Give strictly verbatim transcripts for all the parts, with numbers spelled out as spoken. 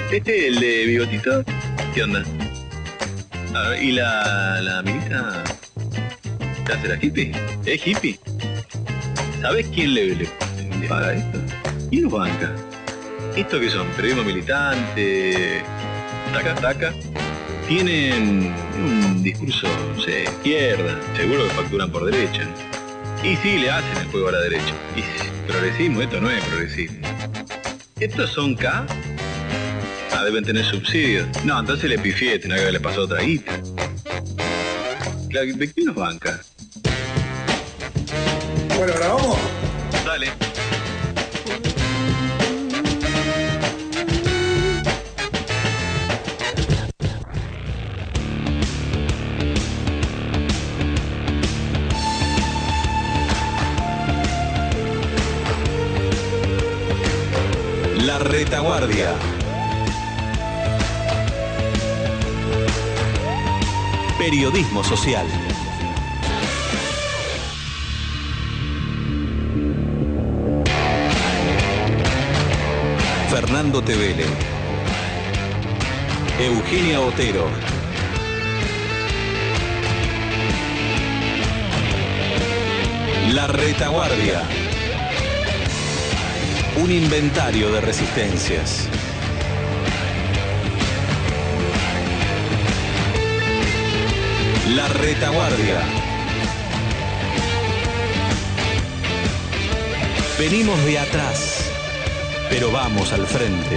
Este, el de bigotito, ¿qué onda? A ver, ¿y la, la amiguita? ¿Te hace la hippie? ¿Es hippie? ¿Sabes quién le, le, le paga esto? ¿Quién lo banca? ¿Esto qué son? Periodismo militante, taca, taca. Tienen un discurso, no sé, izquierda, seguro que facturan por derecha. Y sí, le hacen el juego a la derecha. Y progresismo, esto no es progresismo. ¿Estos son K? Ah, deben tener subsidios. No, entonces le pifié, tenía que haberle pasado otra guita. Claro, ¿de quién nos banca? Bueno, ¿ahora vamos? Dale. La Retaguardia. Periodismo social. Fernando Tevele, Eugenia Otero, La Retaguardia. Un inventario de resistencias. La Retaguardia. Venimos de atrás, pero vamos al frente.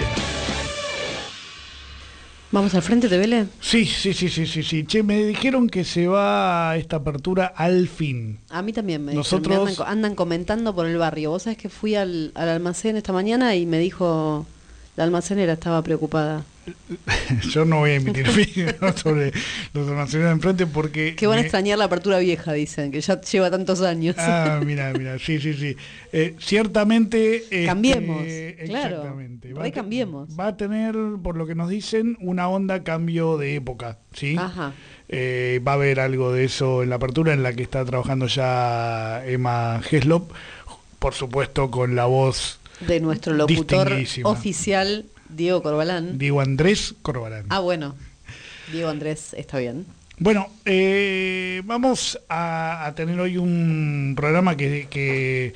¿Vamos al frente, Tevele? Sí, sí, sí, sí, sí, sí. Che, me dijeron que se va esta apertura al fin. A mí también me Nosotros... dicen, me andan, andan comentando por el barrio. Vos sabés que fui al, al almacén esta mañana y me dijo, la almacenera estaba preocupada. Yo no voy a emitir opinión sobre los almaceneros de enfrente porque... Que van me... a extrañar la apertura vieja, dicen, que ya lleva tantos años. Ah, mira, mira, sí, sí, sí. Eh, ciertamente... Cambiemos, este, claro. Exactamente. Va, Recambiemos. Va a tener, por lo que nos dicen, una onda cambio de época, ¿sí? Ajá. Eh, va a haber algo de eso en la apertura en la que está trabajando ya Emma Heslop, por supuesto con la voz de nuestro locutor distinguísima. Oficial, Diego Corbalán. Diego Andrés Corbalán. Ah, bueno. Diego Andrés, está bien. Bueno, eh, vamos a, a tener hoy un programa que, que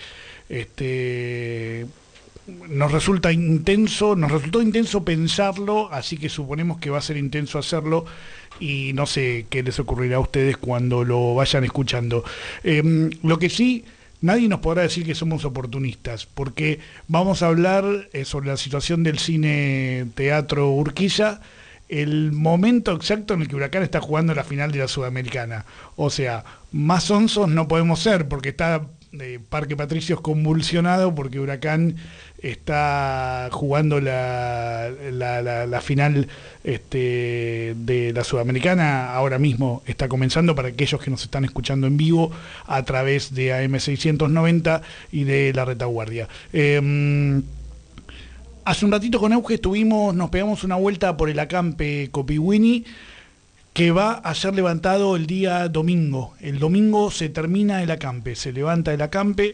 este, nos resulta intenso, nos resultó intenso pensarlo, así que suponemos que va a ser intenso hacerlo y no sé qué les ocurrirá a ustedes cuando lo vayan escuchando. Eh, lo que sí... Nadie nos podrá decir que somos oportunistas, porque vamos a hablar eh, sobre la situación del cine Teatro Urquiza, el momento exacto en el que Huracán está jugando la final de la Sudamericana. O sea, más onzos no podemos ser, porque está eh, Parque Patricios convulsionado, porque Huracán está jugando la, la, la, la final este, de la Sudamericana. Ahora mismo está comenzando para aquellos que nos están escuchando en vivo a través de A M seiscientos noventa y de La Retaguardia. Eh, hace un ratito con Euge estuvimos, nos pegamos una vuelta por el acampe Copihuini, que va a ser levantado el día domingo. El domingo se termina el acampe, se levanta el acampe.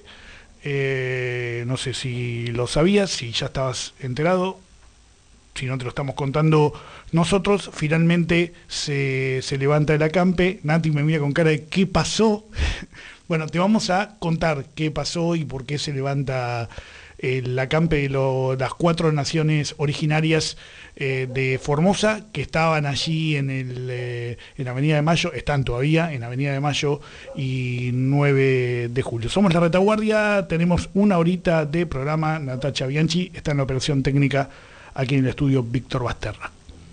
Eh, no sé si lo sabías, si ya estabas enterado, si no te lo estamos contando nosotros. Finalmente se, se levanta el acampe. Nati me mira con cara de ¿qué pasó? Bueno, te vamos a contar qué pasó y por qué se levanta el acampe de lo, las cuatro naciones originarias eh, de Formosa, que estaban allí en el eh, en Avenida de Mayo, están todavía en Avenida de Mayo y nueve de julio. Somos La Retaguardia, tenemos una horita de programa. Natacha Bianchi está en la operación técnica, aquí en el estudio Víctor Basterra.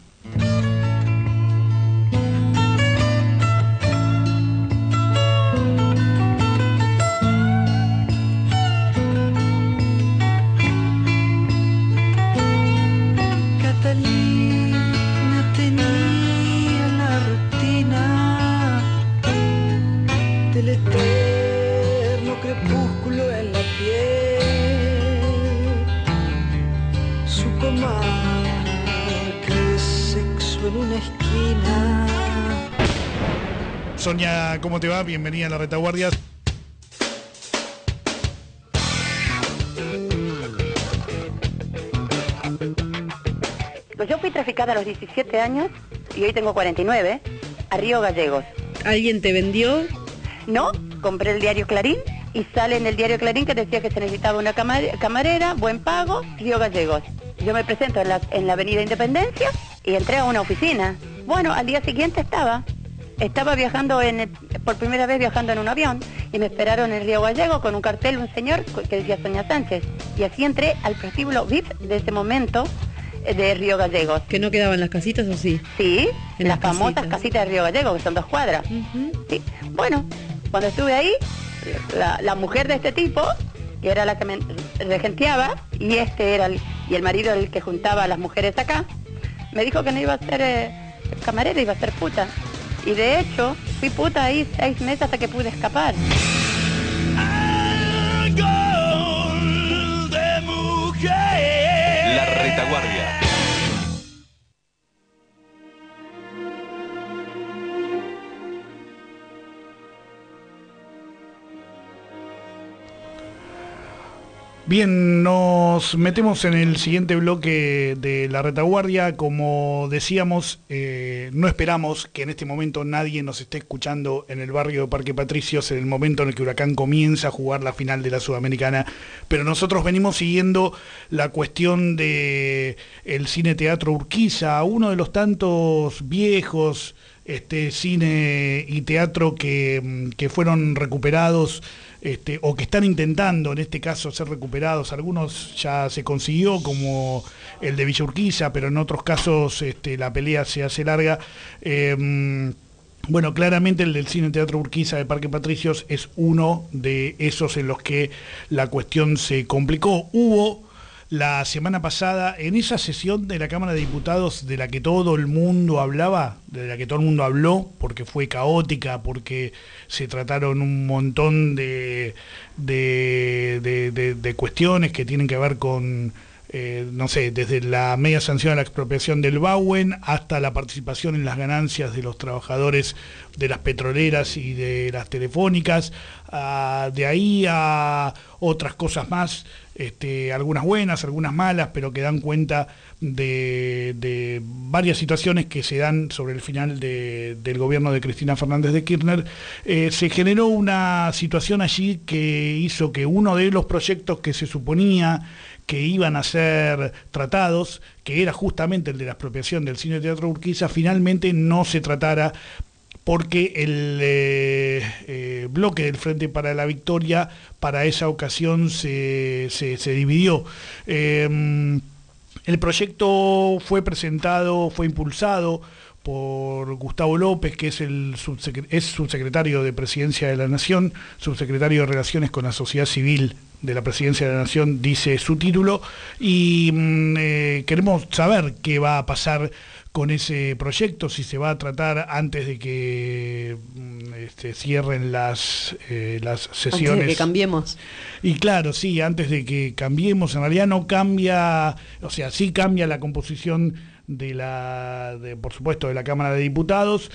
Sonia, ¿cómo te va? Bienvenida a La Retaguardia. Pues yo fui traficada a los diecisiete años y hoy tengo cuarenta y nueve, a Río Gallegos. ¿Alguien te vendió? No, compré el diario Clarín y sale en el diario Clarín que decía que se necesitaba una camar- camarera, buen pago, Río Gallegos. Yo me presento en la, en la avenida Independencia y entré a una oficina. Bueno, al día siguiente estaba, estaba viajando en el- por primera vez viajando en un avión y me esperaron en Río Gallegos con un cartel, un señor que decía Sonia Sánchez. Y así entré al prostíbulo V I P de ese momento eh, de Río Gallegos. ¿Que no quedaban las casitas o sí? Sí, En las las famosas casitas. casitas de Río Gallegos, que son dos cuadras. Ujú. Sí. Bueno, cuando estuve ahí, la, la mujer de este tipo, que era la que me regenteaba, y este era el, y el marido el que juntaba a las mujeres acá, me dijo que no iba a ser eh, camarera, iba a ser puta. Y de hecho, fui puta ahí seis meses hasta que pude escapar. La retaguardia. Bien, nos metemos en el siguiente bloque de la retaguardia. Como decíamos, eh, no esperamos que en este momento nadie nos esté escuchando en el barrio de Parque Patricios en el momento en el que Huracán comienza a jugar la final de la Sudamericana, pero nosotros venimos siguiendo la cuestión de el Cine Teatro Urquiza, uno de los tantos viejos este, cine y teatro que, que fueron recuperados. Este, o que están intentando en este caso ser recuperados. Algunos ya se consiguió, como el de Villa Urquiza, pero en otros casos este, la pelea se hace larga. Eh, bueno, claramente el del Cine Teatro Urquiza de Parque Patricios es uno de esos en los que la cuestión se complicó. Hubo la semana pasada, en esa sesión de la Cámara de Diputados de la que todo el mundo hablaba, de la que todo el mundo habló, porque fue caótica, porque se trataron un montón de, de, de, de, de cuestiones que tienen que ver con, eh, no sé, desde la media sanción a la expropiación del Bauen hasta la participación en las ganancias de los trabajadores de las petroleras y de las telefónicas, uh, de ahí a otras cosas más, este, algunas buenas, algunas malas, pero que dan cuenta de, de varias situaciones que se dan sobre el final de, del gobierno de Cristina Fernández de Kirchner. Eh, se generó una situación allí que hizo que uno de los proyectos que se suponía que iban a ser tratados, que era justamente el de la expropiación del Cine Teatro Urquiza, finalmente no se tratara, porque el eh, eh, bloque del Frente para la Victoria para esa ocasión se, se, se dividió. Eh, el proyecto fue presentado, fue impulsado por Gustavo López, que es el subsecre- es subsecretario de Presidencia de la Nación, subsecretario de Relaciones con la Sociedad Civil de la Presidencia de la Nación, dice su título, y mm, eh, queremos saber qué va a pasar con ese proyecto, si se va a tratar antes de que este, cierren las, eh, las sesiones. Antes de que cambiemos. Y claro, sí, antes de que cambiemos, en realidad no cambia, o sea, sí cambia la composición de la, de, por supuesto, de la Cámara de Diputados,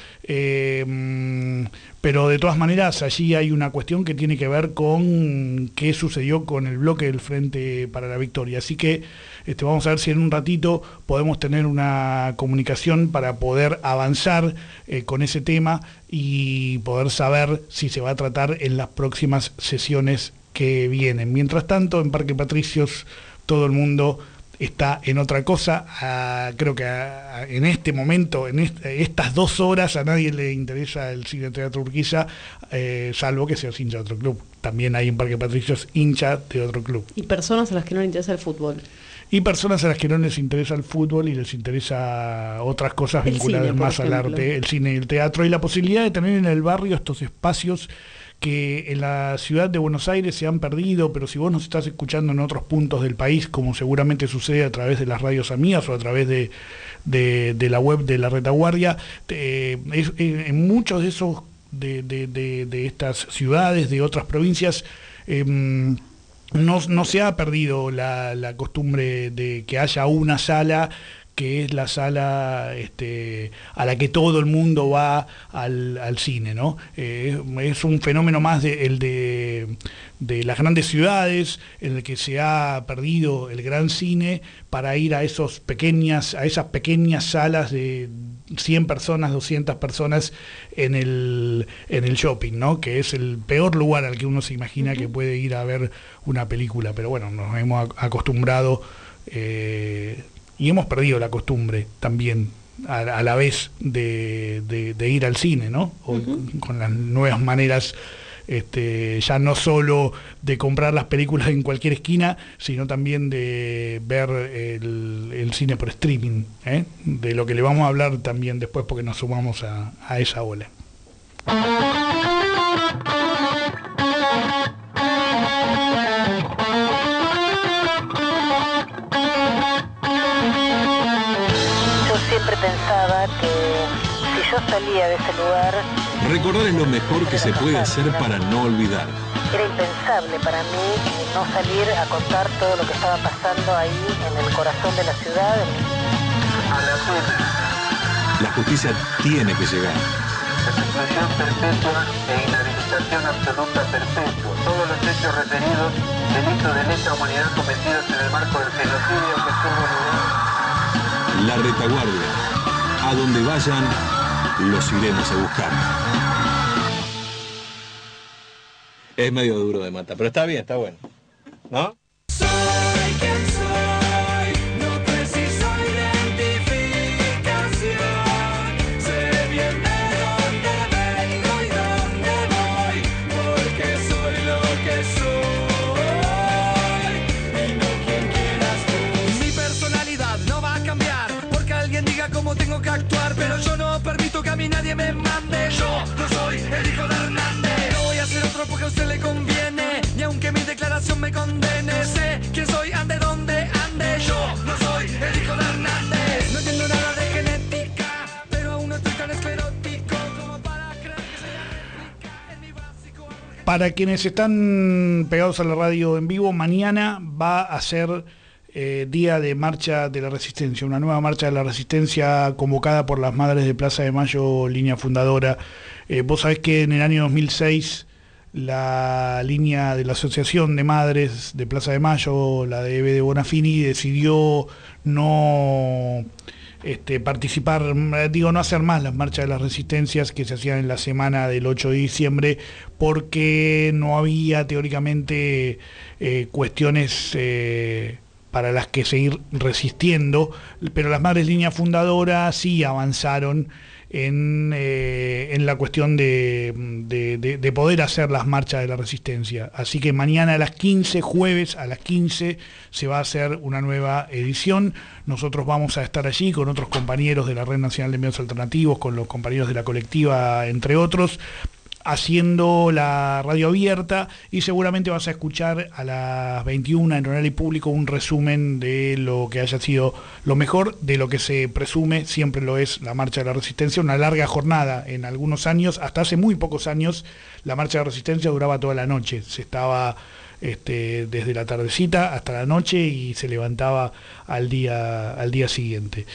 eh, pero de todas maneras allí hay una cuestión que tiene que ver con qué sucedió con el bloque del Frente para la Victoria. Así que este, vamos a ver si en un ratito podemos tener una comunicación para poder avanzar eh, con ese tema y poder saber si se va a tratar en las próximas sesiones que vienen. Mientras tanto, en Parque Patricios todo el mundo está en otra cosa. Ah, creo que ah, en este momento, en est estas dos horas, a nadie le interesa el Cine Teatro Urquiza, eh, salvo que seas hincha de otro club. También hay en Parque Patricios hincha de otro club. Y personas a las que no les interesa el fútbol. Y personas a las que no les interesa el fútbol y les interesa otras cosas El vinculadas cine, por más al ejemplo. arte, el cine y el teatro, y la posibilidad de tener en el barrio estos espacios que en la ciudad de Buenos Aires se han perdido, pero si vos nos estás escuchando en otros puntos del país, como seguramente sucede a través de las radios amigas o a través de, de, de la web de La Retaguardia, eh, es, eh, en muchos de esos, de, de, de, de estas ciudades, de otras provincias, eh, no, no se ha perdido la, la costumbre de que haya una sala que es la sala este, a la que todo el mundo va al, al cine, ¿no? Eh, es un fenómeno más de, el de, de las grandes ciudades, en el que se ha perdido el gran cine para ir a, esos pequeñas, a esas pequeñas salas de cien personas, doscientas personas en el, en el shopping, ¿no? Que es el peor lugar al que uno se imagina uh-huh. que puede ir a ver una película, pero bueno, nos hemos acostumbrado eh, y hemos perdido la costumbre también a, a la vez de, de, de ir al cine, ¿no? Hoy, uh-huh. con las nuevas maneras, este, ya no solo de comprar las películas en cualquier esquina, sino también de ver el, el cine por streaming, ¿eh? De lo que le vamos a hablar también después, porque nos sumamos a, a esa ola. Siempre pensaba que si yo salía de ese lugar... Recordar es lo mejor que se puede hacer para no olvidar. Era impensable para mí no salir a contar todo lo que estaba pasando ahí en el corazón de la ciudad. A la pena. La justicia tiene que llegar. Exclusión perpetua e inhabilitación absoluta perpetua. Todos los hechos referidos, delitos de lesa humanidad cometidos en el marco del genocidio que tuvo lugar. La retaguardia. A donde vayan, los iremos a buscar. Es medio duro de matar, pero está bien, está bueno, ¿no? Soy quien soy, no preciso identificación. Sé bien de dónde vengo y dónde voy, porque soy lo que soy y no quien quieras tú. Mi personalidad no va a cambiar porque alguien diga cómo tengo que actuar, pero yo no permito que a mí nadie me mande. Yo no soy el hijo de Hernández, no voy a ser otro porque a usted le conviene, ni aunque mi declaración me condene. Sé quién soy, ande donde ande. Yo no soy el hijo de Hernández. No entiendo nada de genética, pero aún no estoy tan esclerótico como para creer que soy la réplica en mi básico. Para quienes están pegados a la radio en vivo, mañana va a ser eh, día de marcha de la resistencia, una nueva marcha de la resistencia convocada por las Madres de Plaza de Mayo, línea fundadora. Eh, vos sabés que en el año dos mil seis la línea de la Asociación de Madres de Plaza de Mayo, la de Eve de Bonafini, decidió no este, participar, digo, no hacer más las marchas de las resistencias que se hacían en la semana del ocho de diciembre, porque no había teóricamente eh, cuestiones eh, para las que seguir resistiendo, pero las Madres Línea Fundadora sí avanzaron en, eh, en la cuestión de, de, de, de poder hacer las marchas de la resistencia. Así que mañana a las quince, jueves a las quince, se va a hacer una nueva edición. Nosotros vamos a estar allí con otros compañeros de la Red Nacional de Medios Alternativos, con los compañeros de la colectiva, entre otros, haciendo la radio abierta, y seguramente vas a escuchar a las veintiuna en Horario Público un resumen de lo que haya sido lo mejor, de lo que se presume, siempre lo es, la Marcha de la Resistencia, una larga jornada en algunos años. Hasta hace muy pocos años la Marcha de la Resistencia duraba toda la noche, se estaba este, desde la tardecita hasta la noche y se levantaba al día, al día siguiente.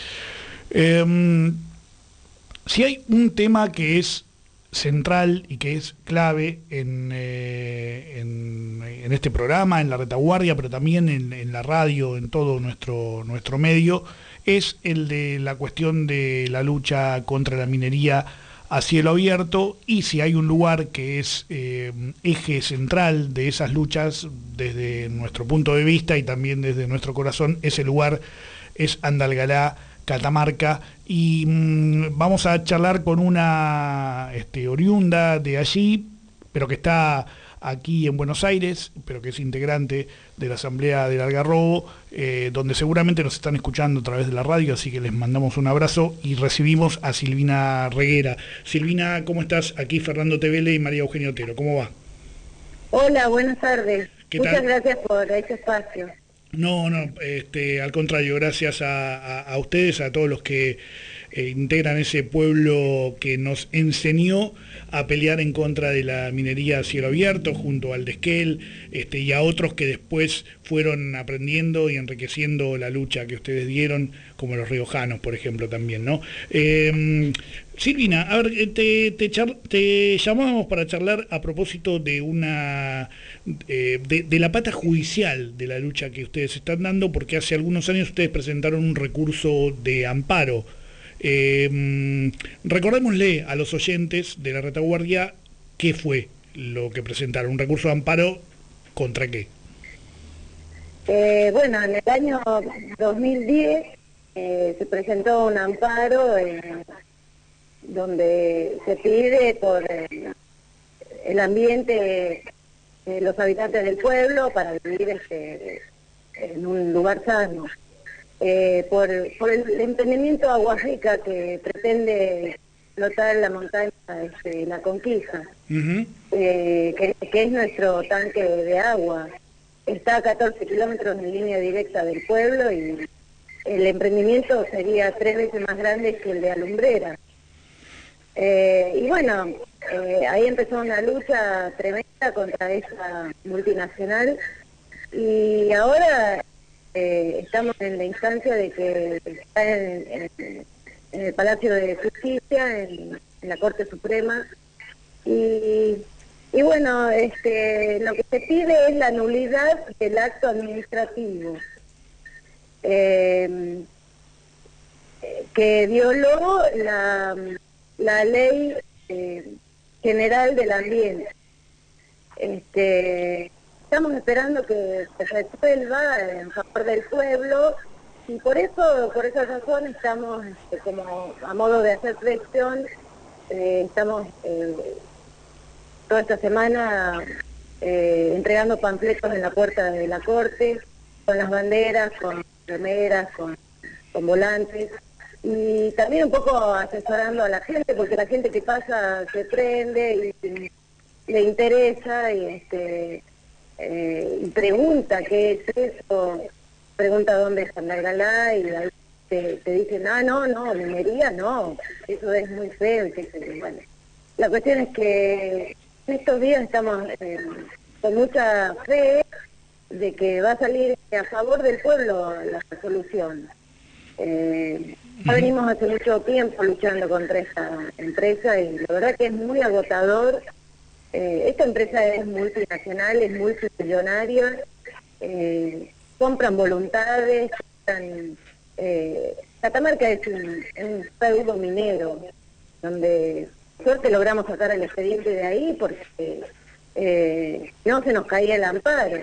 Eh, si hay un tema que es central y que es clave en, eh, en, en este programa, en la retaguardia, pero también en, en la radio, en todo nuestro, nuestro medio, es el de la cuestión de la lucha contra la minería a cielo abierto, y si hay un lugar que es eh, eje central de esas luchas desde nuestro punto de vista y también desde nuestro corazón, ese lugar es Andalgalá, Catamarca, y mmm, vamos a charlar con una este, oriunda de allí, pero que está aquí en Buenos Aires, pero que es integrante de la Asamblea del Algarrobo, eh, donde seguramente nos están escuchando a través de la radio, así que les mandamos un abrazo y recibimos a Silvina Reguera. Silvina, ¿cómo estás? Aquí Fernando Tevele y María Eugenia Otero, ¿cómo va? Hola, buenas tardes. Muchas tal? gracias por este espacio. No, no, este, al contrario, gracias a, a, a ustedes, a todos los que eh, integran ese pueblo que nos enseñó a pelear en contra de la minería a cielo abierto, junto al de Esquel, este, y a otros que después fueron aprendiendo y enriqueciendo la lucha que ustedes dieron, como los riojanos, por ejemplo, también, ¿no? Eh, Silvina, a ver, te, te, char, te llamábamos para charlar a propósito de una eh, de, de la pata judicial de la lucha que ustedes están dando, porque hace algunos años ustedes presentaron un recurso de amparo. Eh, recordémosle a los oyentes de la retaguardia qué fue lo que presentaron, un recurso de amparo ¿contra qué? Eh, bueno, en el año dos mil diez eh, se presentó un amparo en donde se pide por el, el ambiente de los habitantes del pueblo para vivir este, en un lugar sano. Eh, por, por el emprendimiento Agua Rica que pretende explotar la montaña, este, la Conquista, uh-huh. eh, que, que es nuestro tanque de agua. Está a catorce kilómetros en línea directa del pueblo y el emprendimiento sería tres veces más grande que el de Alumbrera. Eh, y bueno, eh, ahí empezó una lucha tremenda contra esa multinacional y ahora eh, estamos en la instancia de que está en, en, en el Palacio de Justicia, en, en la Corte Suprema, y, y bueno, este, lo que se pide es la nulidad del acto administrativo eh, que violó la... la ley eh, general del ambiente. Este, estamos esperando que se resuelva en favor del pueblo y por eso, por esa razón estamos, este, como a modo de hacer presión, eh, estamos eh, toda esta semana eh, entregando panfletos en la puerta de la corte, con las banderas, con remeras, con, con volantes. Y también un poco asesorando a la gente, porque la gente que pasa se prende y, y le interesa y, este, eh, y pregunta qué es eso, pregunta dónde es Sandagalá y ahí te, te dicen, ah, no, no, minería no, eso es muy feo. Y que, bueno, la cuestión es que en estos días estamos eh, con mucha fe de que va a salir a favor del pueblo la resolución. Eh, Ya venimos hace mucho tiempo luchando contra esta empresa y la verdad que es muy agotador. Eh, esta empresa es multinacional, es multimillonaria, eh, compran voluntades, compran, eh, Catamarca es un, un feudo minero, donde suerte logramos sacar el expediente de ahí porque eh, no se nos caía el amparo.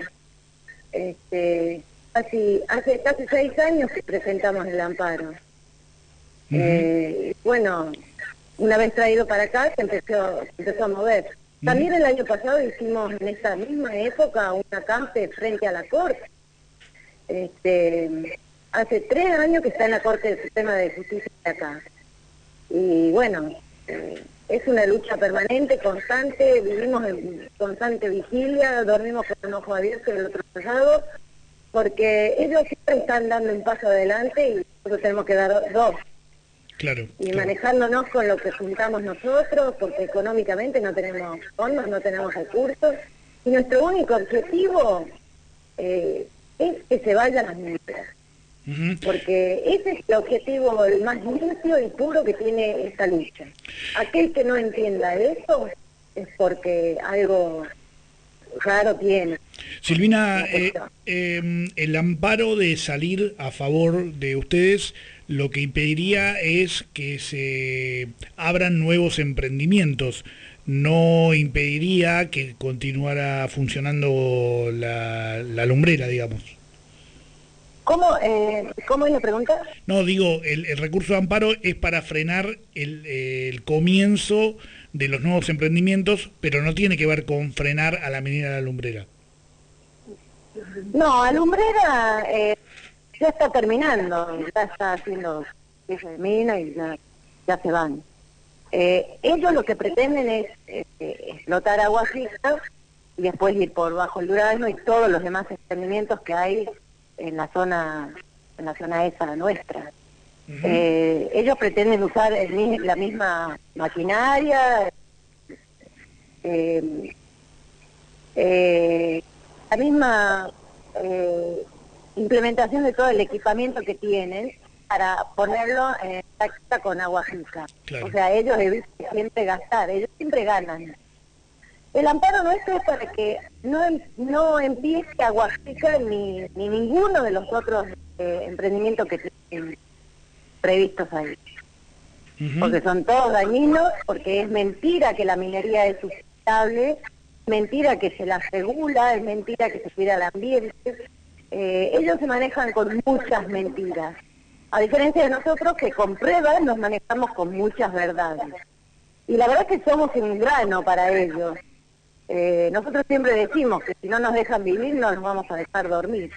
Este, casi, hace casi seis años que presentamos el amparo. Uh-huh. Eh, bueno, una vez traído para acá se empezó, se empezó a mover. Uh-huh. También el año pasado hicimos en esta misma época un acampe frente a la Corte. Este, hace tres años que está en la Corte del Sistema de Justicia de acá. Y bueno, eh, es una lucha permanente, constante, vivimos en constante vigilia, dormimos con un ojo abierto y el otro cerrado, porque ellos siempre están dando un paso adelante y nosotros tenemos que dar dos. Claro, y claro. manejándonos con lo que juntamos nosotros, porque económicamente no tenemos fondos, no tenemos recursos, y nuestro único objetivo eh, es que se vayan las mineras, uh-huh. porque ese es el objetivo el más limpio y puro que tiene esta lucha. Aquel que no entienda eso es porque algo raro tiene. Silvina, eh, eh, el amparo de salir a favor de ustedes lo que impediría es que se abran nuevos emprendimientos, no impediría que continuara funcionando la, la lumbrera, digamos. ¿Cómo, eh, ¿Cómo es la pregunta? No, digo, el, el recurso de amparo es para frenar el, el comienzo de los nuevos emprendimientos, pero no tiene que ver con frenar a la minera de la lumbrera. No, Alumbrera eh, ya está terminando, ya está haciendo cierre de mina y ya, ya se van. Eh, ellos lo que pretenden es eh, explotar Agua Rica y después ir por Bajo el Durazno y todos los demás emprendimientos que hay en la zona, en la zona esa nuestra. Uh-huh. eh, ellos pretenden usar el, la misma maquinaria, eh, eh, la misma eh, implementación de todo el equipamiento que tienen para ponerlo en práctica con Aguajica. Claro. O sea, ellos evitan siempre gastar, ellos siempre ganan. El amparo nuestro es para que no, no empiece Aguajica ni, ni ninguno de los otros eh, emprendimientos que tienen previstos ahí. Uh-huh. Porque son todos dañinos, porque es mentira que la minería es sustentable, es mentira que se la regula, es mentira que se cuida el ambiente. Eh, ellos se manejan con muchas mentiras. A diferencia de nosotros que con pruebas nos manejamos con muchas verdades. Y la verdad es que somos un grano para ellos. Eh, nosotros siempre decimos que si no nos dejan vivir no nos vamos a dejar dormir.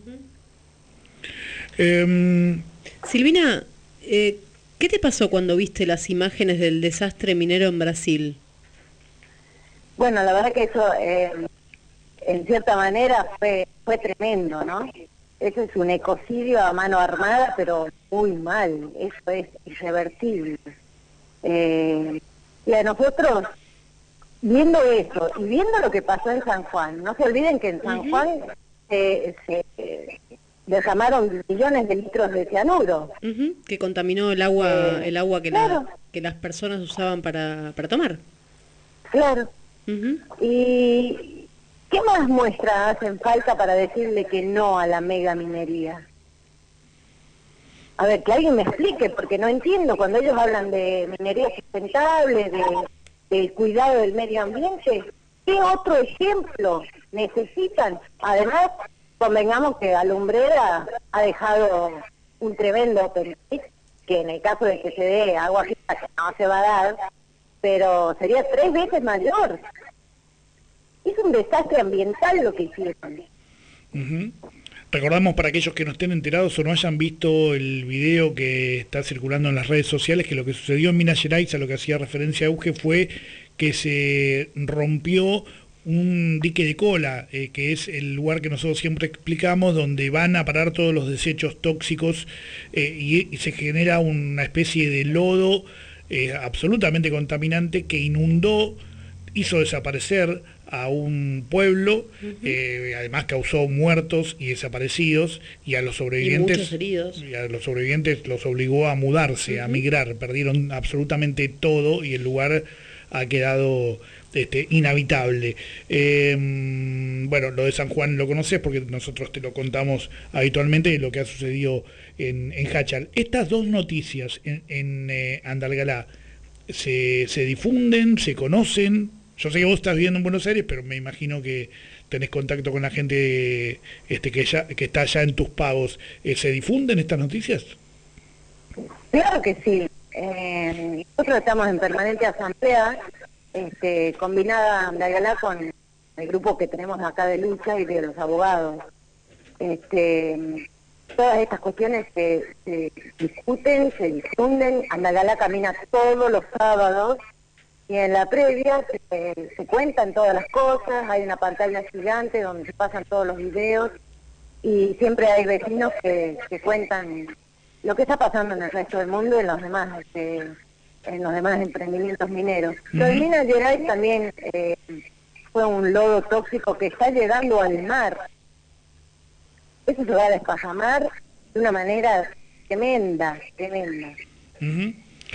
Uh-huh. um... Silvina, eh, ¿qué te pasó cuando viste las imágenes del desastre minero en Brasil? Bueno, la verdad que eso eh, en cierta manera fue, fue tremendo, ¿no? Eso es un ecocidio a mano armada, pero muy mal, eso es irreversible. Eh, y a nosotros, viendo eso y viendo lo que pasó en San Juan, no se olviden que en San uh-huh. Juan eh, se eh, derramaron millones de litros de cianuro. Uh-huh. Que contaminó el agua eh, el agua que, claro. la, que las personas usaban para, para tomar. Claro. Uh-huh. Y... ¿qué más muestras hacen falta para decirle que no a la megaminería? A ver, que alguien me explique, porque no entiendo. Cuando ellos hablan de minería sustentable, de, del cuidado del medio ambiente, ¿qué otro ejemplo necesitan? Además, convengamos que Alumbrera ha dejado un tremendo permiso, que en el caso de que se dé agua que no se va a dar, pero sería tres veces mayor. Es un desastre ambiental lo que hicieron. Uh-huh. Recordamos para aquellos que no estén enterados o no hayan visto el video que está circulando en las redes sociales, que lo que sucedió en Minas Gerais, a lo que hacía referencia a Euge, fue que se rompió un dique de cola, eh, que es el lugar que nosotros siempre explicamos, donde van a parar todos los desechos tóxicos eh, y, y se genera una especie de lodo eh, absolutamente contaminante que inundó, hizo desaparecer a un pueblo, uh-huh. eh, además causó muertos y desaparecidos, y a los sobrevivientes y muchos heridos. Y a los sobrevivientes los obligó a mudarse, uh-huh. a migrar, perdieron absolutamente todo y el lugar ha quedado este, inhabitable. Eh, bueno, lo de San Juan lo conoces porque nosotros te lo contamos habitualmente de lo que ha sucedido en, en Hachal. Estas dos noticias en, en eh, Andalgalá se, se difunden, se conocen. Yo sé que vos estás viviendo en Buenos Aires, pero me imagino que tenés contacto con la gente este, que ya que está allá en tus pagos. Eh, ¿Se difunden estas noticias? Claro que sí. Eh, nosotros estamos en permanente asamblea, este, combinada Andalgalá con el grupo que tenemos acá de lucha y de los abogados. Este, todas estas cuestiones se, se discuten, se difunden. Andalgalá camina todos los sábados. Y en la previa se, se cuentan todas las cosas, hay una pantalla gigante donde se pasan todos los videos y siempre hay vecinos que, que cuentan lo que está pasando en el resto del mundo y en los demás, este, en los demás emprendimientos mineros. Uh-huh. Lo de Minas Gerais también eh, fue un lodo tóxico que está llegando al mar. Eso se va a despajamar de una manera tremenda, tremenda. Uh-huh.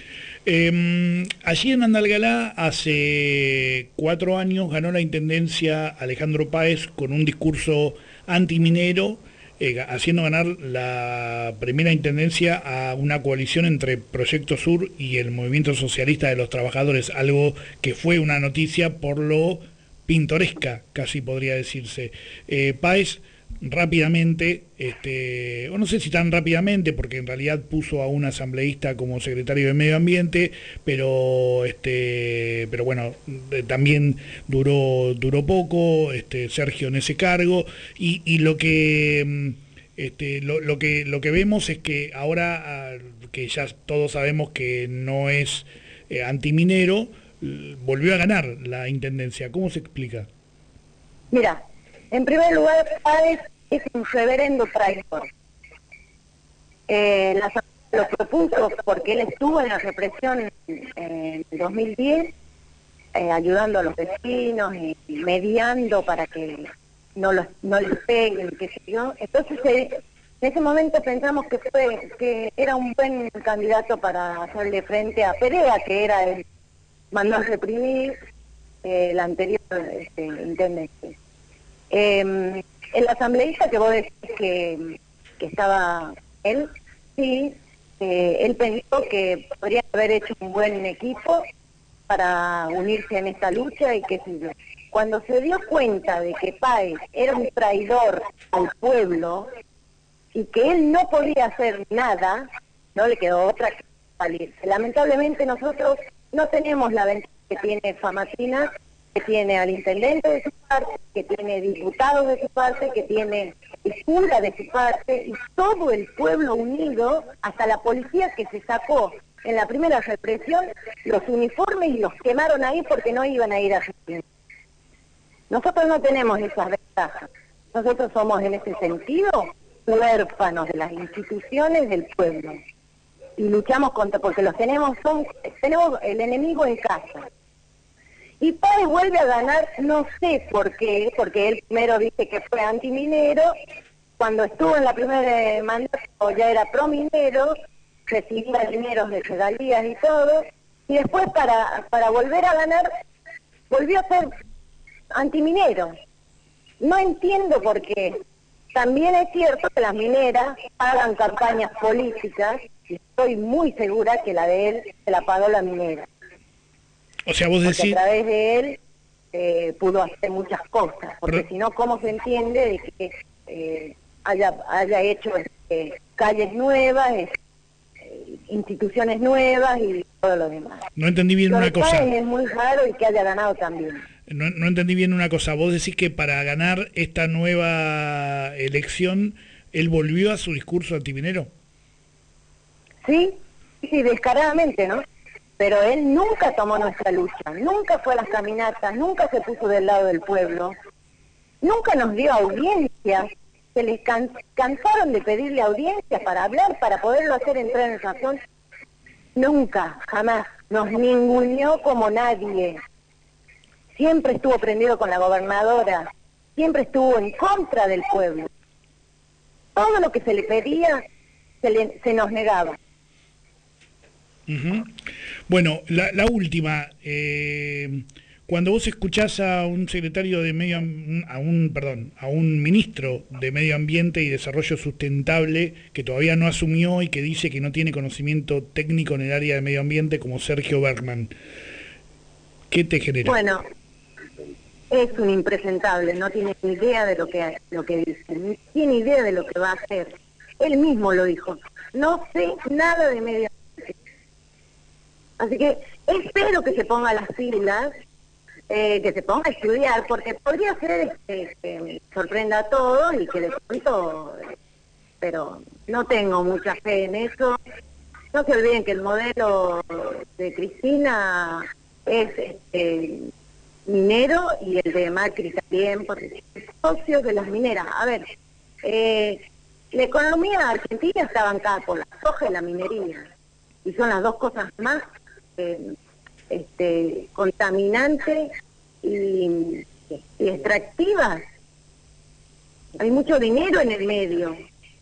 Eh, allí en Andalgalá hace cuatro años ganó la intendencia Alejandro Páez con un discurso antiminero, eh, haciendo ganar la primera intendencia a una coalición entre Proyecto Sur y el Movimiento Socialista de los Trabajadores, algo que fue una noticia por lo pintoresca, casi podría decirse. Eh, Páez rápidamente, este, o no sé si tan rápidamente, porque en realidad puso a un asambleísta como secretario de Medio Ambiente, pero este, pero bueno, eh, también duró duró poco, este, Sergio en ese cargo, y, y lo que este, lo, lo que lo que vemos es que ahora que ya todos sabemos que no es eh, antiminero, volvió a ganar la intendencia. ¿Cómo se explica? Mira, en primer lugar, Páez es un reverendo traidor. Eh, la Asamblea lo propuso porque él estuvo en la represión en dos mil diez, eh, ayudando a los vecinos y mediando para que no los no les peguen, qué sé yo. Entonces eh, en ese momento pensamos que fue que era un buen candidato para hacerle frente a Perea, que era el mandó a reprimir eh, el anterior este, intendente. Eh, el asambleísta que vos decís que, que estaba él, sí, eh, él pensó que podría haber hecho un buen equipo para unirse en esta lucha y qué sé yo. Cuando se dio cuenta de que Páez era un traidor al pueblo y que él no podía hacer nada, no le quedó otra que salirse. Lamentablemente nosotros no tenemos la ventaja que tiene Famatina, que tiene al intendente de su parte, que tiene diputados de su parte, que tiene el cura de su parte, y todo el pueblo unido, hasta la policía que se sacó en la primera represión los uniformes y los quemaron ahí porque no iban a ir a reprimir. Nosotros no tenemos esas ventajas. Nosotros somos en ese sentido huérfanos de las instituciones del pueblo. Y luchamos contra, porque los tenemos, son, tenemos el enemigo en casa. Y Páez vuelve a ganar, no sé por qué, porque él primero dice que fue antiminero, cuando estuvo en la primera mandato ya era prominero, recibía dineros de regalías y todo, y después para, para volver a ganar, volvió a ser antiminero. No entiendo por qué. También es cierto que las mineras pagan campañas políticas, y estoy muy segura que la de él se la pagó la minera. O sea, vos decís... Porque a través de él eh, pudo hacer muchas cosas, porque Pero... si no, ¿cómo se entiende de que eh, haya, haya hecho este, calles nuevas, eh, instituciones nuevas y todo lo demás? No entendí bien lo una cosa. Es muy raro y que haya ganado también. No, no entendí bien una cosa. Vos decís que para ganar esta nueva elección, él volvió a su discurso antiminero. Sí, sí, descaradamente, ¿no? Pero él nunca tomó nuestra lucha, nunca fue a las caminatas, nunca se puso del lado del pueblo, nunca nos dio audiencias, se les can cansaron de pedirle audiencias para hablar, para poderlo hacer entrar en razón. Nunca, jamás, nos ninguneó como nadie. Siempre estuvo prendido con la gobernadora, siempre estuvo en contra del pueblo. Todo lo que se le pedía se, le, se nos negaba. Uh-huh. Bueno, la, la última, eh, cuando vos escuchás a un secretario de medio, a un, perdón, a un ministro de Medio Ambiente y Desarrollo Sustentable que todavía no asumió y que dice que no tiene conocimiento técnico en el área de medio ambiente, como Sergio Bergman, ¿qué te genera? Bueno, es un impresentable, no tiene ni idea de lo que, lo que dice, ni tiene idea de lo que va a hacer. Él mismo lo dijo, no sé nada de medio ambiente. Así que espero que se ponga las pilas, eh, que se ponga a estudiar, porque podría ser este, que sorprenda a todos y que de pronto, pero no tengo mucha fe en eso. No se olviden que el modelo de Cristina es este, minero y el de Macri también, porque son socios de las mineras. A ver, eh, la economía argentina está bancada por la soja y la minería, y son las dos cosas más eh, este, contaminantes y, y extractivas. Hay mucho dinero en el medio.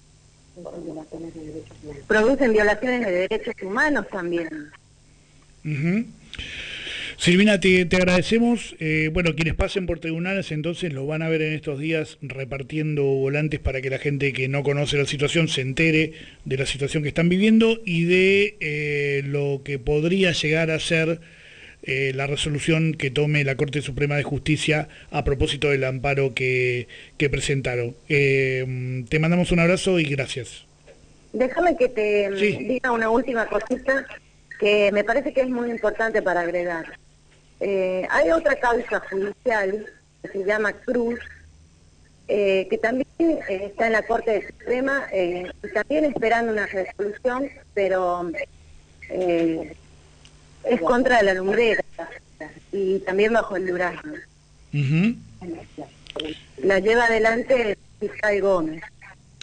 Producen violaciones de derechos humanos también. Uh-huh. Silvina, te, te agradecemos. Eh, bueno, quienes pasen por tribunales entonces lo van a ver en estos días repartiendo volantes para que la gente que no conoce la situación se entere de la situación que están viviendo y de eh, lo que podría llegar a ser eh, la resolución que tome la Corte Suprema de Justicia a propósito del amparo que, que presentaron. Eh, te mandamos un abrazo y gracias. Déjame que te sí. diga una última cosita que me parece que es muy importante para agregar. Eh, hay otra causa judicial que se llama Cruz, eh, que también eh, está en la Corte Suprema, eh, también esperando una resolución, pero eh, es contra la lumbrera y también bajo el durazno. Uh-huh. La lleva adelante el fiscal Gómez.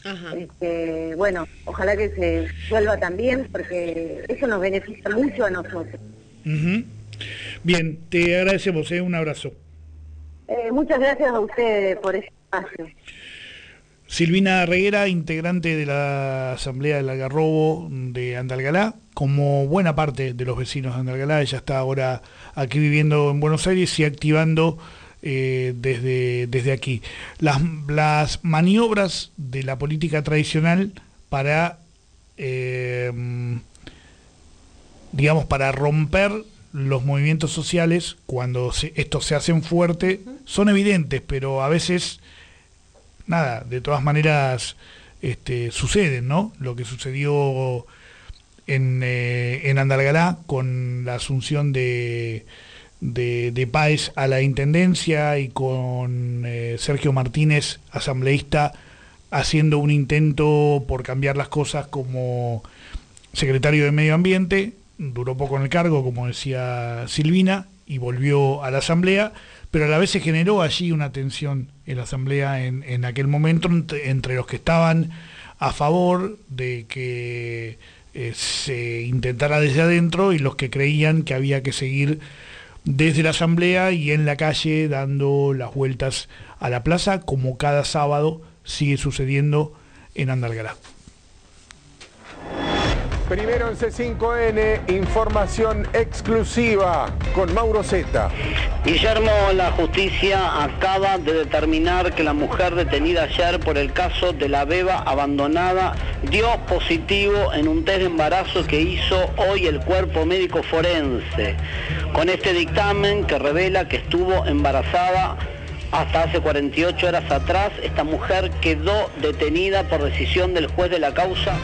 Este, bueno, ojalá que se resuelva también, porque eso nos beneficia mucho a nosotros. Uh-huh. Bien, te agradecemos, ¿eh? Un abrazo. Eh, muchas gracias a ustedes por este espacio. Silvina Reguera, integrante de la Asamblea del Algarrobo de Andalgalá, como buena parte de los vecinos de Andalgalá. Ella está ahora aquí viviendo en Buenos Aires y activando eh, desde, desde aquí las, las maniobras de la política tradicional para, eh, digamos, para romper los movimientos sociales. Cuando se, estos se hacen fuertes, son evidentes, pero a veces... Nada, de todas maneras este, suceden, ¿no? Lo que sucedió en, eh, en Andalgalá con la asunción de, de, de Páez a la Intendencia y con eh, Sergio Martínez, asambleísta, haciendo un intento por cambiar las cosas como secretario de Medio Ambiente. Duró poco en el cargo, como decía Silvina, y volvió a la Asamblea, pero a la vez se generó allí una tensión en la Asamblea en, en aquel momento entre, entre los que estaban a favor de que eh, se intentara desde adentro y los que creían que había que seguir desde la Asamblea y en la calle dando las vueltas a la plaza, como cada sábado sigue sucediendo en Andalgalá. Primero en C cinco N, información exclusiva con Mauro Zeta. Guillermo, la justicia acaba de determinar que la mujer detenida ayer por el caso de la beba abandonada dio positivo en un test de embarazo que hizo hoy el cuerpo médico forense. Con este dictamen que revela que estuvo embarazada hasta hace cuarenta y ocho horas atrás, esta mujer quedó detenida por decisión del juez de la causa.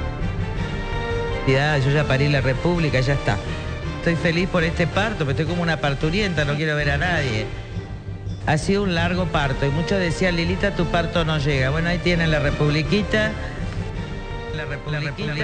Yo ya parí la República, ya está. Estoy feliz por este parto, pero estoy como una parturienta, no quiero ver a nadie. Ha sido un largo parto y muchos decían, Lilita, tu parto no llega. Bueno, ahí tienen la Republiquita. La Republiquita.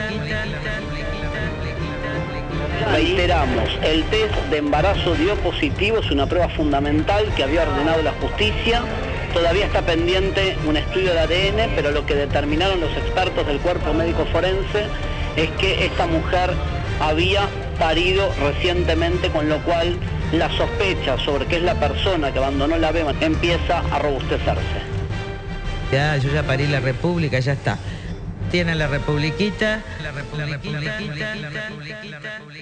Reiteramos, el test de embarazo dio positivo, es una prueba fundamental que había ordenado la justicia. Todavía está pendiente un estudio de A D N, pero lo que determinaron los expertos del cuerpo médico forense es que esta mujer había parido recientemente, con lo cual la sospecha sobre que es la persona que abandonó la beba empieza a robustecerse. Ya, yo ya parí la República, ya está. Tienen la Republiquita. La Republiquita. La Republiquita. La Republiquita.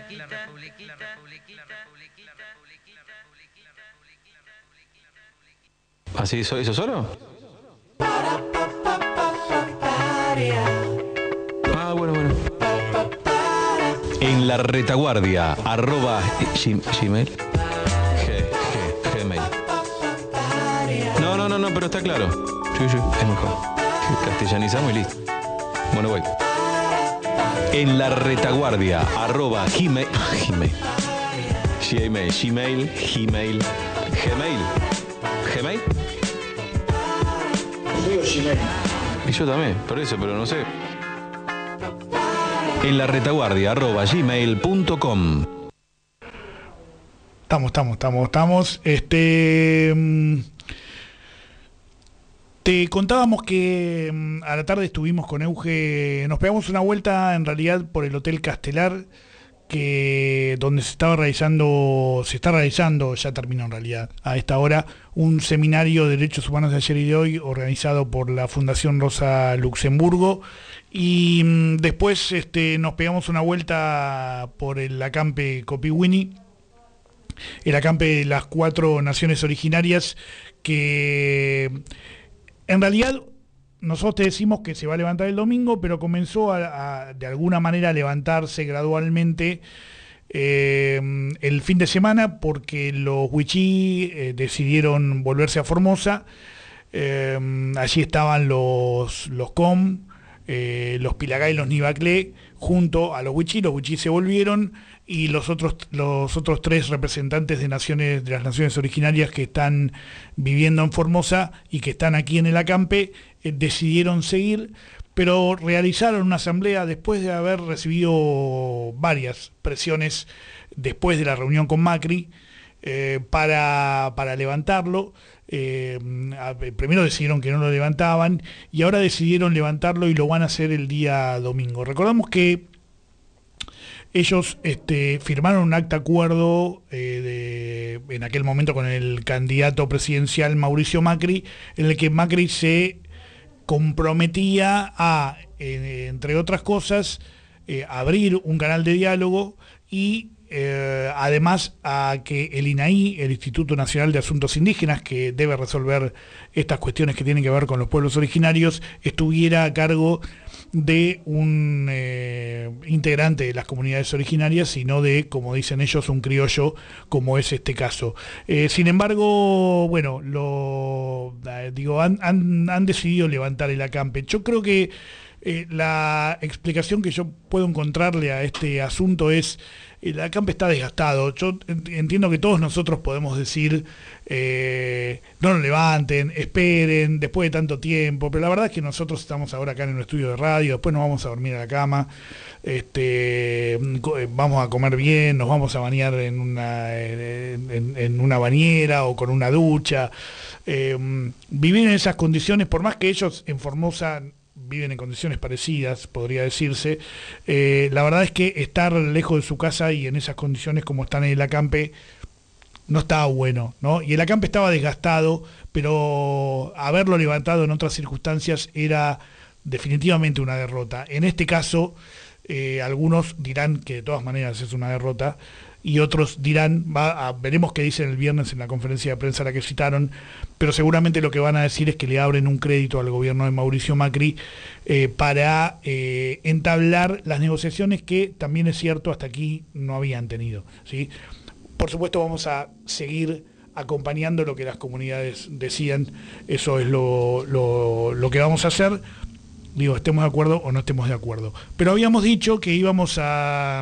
¿Así eso, eso solo? Ah, bueno, bueno. En la retaguardia, arroba gmail. G, G, Gmail. No, no, no, no, pero está claro. Sí, sí, es mejor. Castellanizamos y listo. Bueno, voy. En la retaguardia, arroba gmail. Gmail. Gmail, Gmail, Gmail, Gmail. ¿Gmail? Yo Gmail. Y yo también, por eso, pero no sé. En la retaguardia, arroba gmail punto com. Estamos, estamos, estamos, estamos. Este, te contábamos que a la tarde estuvimos con Euge, nos pegamos una vuelta en realidad por el Hotel Castelar, que donde se estaba realizando, se está realizando, ya terminó en realidad, a esta hora, un seminario de derechos humanos de ayer y de hoy organizado por la Fundación Rosa Luxemburgo. Y mmm, después este, nos pegamos una vuelta por el acampe Copiwini, el acampe de las cuatro naciones originarias, que en realidad nosotros te decimos que se va a levantar el domingo, pero comenzó a, a, de alguna manera a levantarse gradualmente eh, el fin de semana, porque los wichí eh, decidieron volverse a Formosa. Eh, allí estaban los, los com, eh, los pilagá y los nivaclé junto a los wichí. Los wichí se volvieron y los otros, los otros tres representantes de naciones, de las naciones originarias que están viviendo en Formosa y que están aquí en el acampe, eh, decidieron seguir, pero realizaron una asamblea después de haber recibido varias presiones después de la reunión con Macri. eh, para, para levantarlo. Eh, primero decidieron que no lo levantaban y ahora decidieron levantarlo y lo van a hacer el día domingo. Recordamos que ellos este, firmaron un acta acuerdo eh, de, en aquel momento con el candidato presidencial Mauricio Macri, en el que Macri se comprometía a, eh, entre otras cosas, eh, abrir un canal de diálogo y Eh, además a que el I N A I, el Instituto Nacional de Asuntos Indígenas, que debe resolver estas cuestiones que tienen que ver con los pueblos originarios, estuviera a cargo de un eh, integrante de las comunidades originarias y no de, como dicen ellos, un criollo, como es este caso. Eh, sin embargo, bueno, lo eh, digo, han, han, han decidido levantar el acampe. Yo creo que eh, la explicación que yo puedo encontrarle a este asunto es: el acampe está desgastado. Yo entiendo que todos nosotros podemos decir eh, no lo levanten, esperen, después de tanto tiempo, pero la verdad es que nosotros estamos ahora acá en un estudio de radio, después nos vamos a dormir a la cama, este, vamos a comer bien, nos vamos a bañar en una, en, en una bañera o con una ducha. Eh, vivir en esas condiciones, por más que ellos en Formosa viven en condiciones parecidas, podría decirse, eh, la verdad es que estar lejos de su casa y en esas condiciones como están en el acampe no estaba bueno, ¿no? Y el acampe estaba desgastado, pero haberlo levantado en otras circunstancias era definitivamente una derrota. En este caso, eh, algunos dirán que de todas maneras es una derrota, y otros dirán, va a, veremos qué dicen el viernes en la conferencia de prensa a la que citaron, pero seguramente lo que van a decir es que le abren un crédito al gobierno de Mauricio Macri eh, para eh, entablar las negociaciones que, también es cierto, hasta aquí no habían tenido, ¿sí? Por supuesto vamos a seguir acompañando lo que las comunidades decían, eso es lo, lo, lo que vamos a hacer, digo, estemos de acuerdo o no estemos de acuerdo. Pero habíamos dicho que íbamos a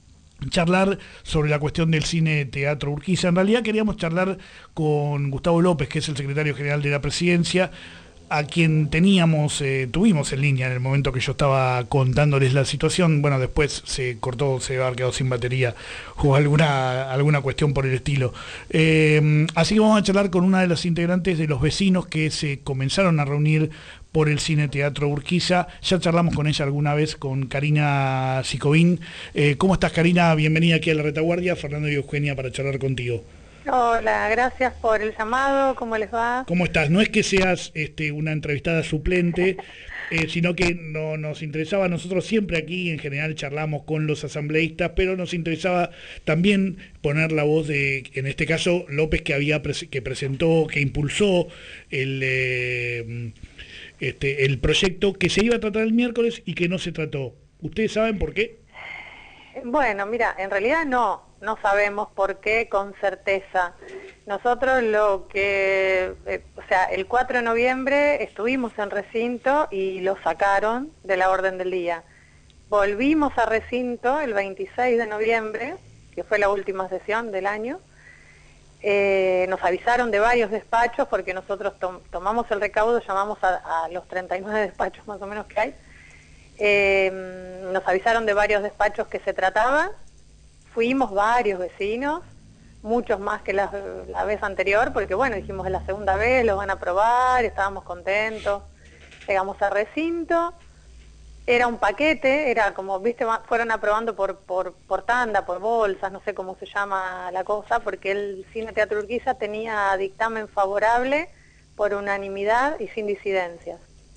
charlar sobre la cuestión del Cine Teatro Urquiza. En realidad queríamos charlar con Gustavo López, que es el secretario general de la Presidencia, a quien teníamos, eh, tuvimos en línea en el momento que yo estaba contándoles la situación. Bueno, después se cortó, se había quedado sin batería o alguna, alguna cuestión por el estilo. Eh, así que vamos a charlar con una de las integrantes de los vecinos que se comenzaron a reunir por el Cine Teatro Urquiza. Ya charlamos con ella alguna vez, con Karina Sicobín. Eh, ¿Cómo estás, Karina? Bienvenida aquí a La Retaguardia. Fernando y Eugenia para charlar contigo. Hola, gracias por el llamado. ¿Cómo les va? ¿Cómo estás? No es que seas este, una entrevistada suplente, eh, sino que no, nos interesaba, nosotros siempre aquí en general charlamos con los asambleístas, pero nos interesaba también poner la voz de, en este caso, López, que había pres que presentó, que impulsó el... Eh, Este, el proyecto que se iba a tratar el miércoles y que no se trató. ¿Ustedes saben por qué? Bueno, mira, en realidad no, no sabemos por qué con certeza. Nosotros lo que, eh, o sea, el cuatro de noviembre estuvimos en recinto y lo sacaron de la orden del día. Volvimos a recinto el veintiséis de noviembre, que fue la última sesión del año. Eh, nos avisaron de varios despachos, porque nosotros tom tomamos el recaudo, llamamos a, a los treinta y nueve despachos más o menos que hay. Eh, nos avisaron de varios despachos que se trataba, fuimos varios vecinos, muchos más que la, la vez anterior, porque bueno, dijimos es la segunda vez, lo van a probar, estábamos contentos. Llegamos al recinto, era un paquete, era como, viste, fueron aprobando por, por, por tanda, por bolsas, no sé cómo se llama la cosa, porque el Cine Teatro Urquiza tenía dictamen favorable por unanimidad y sin disidencias.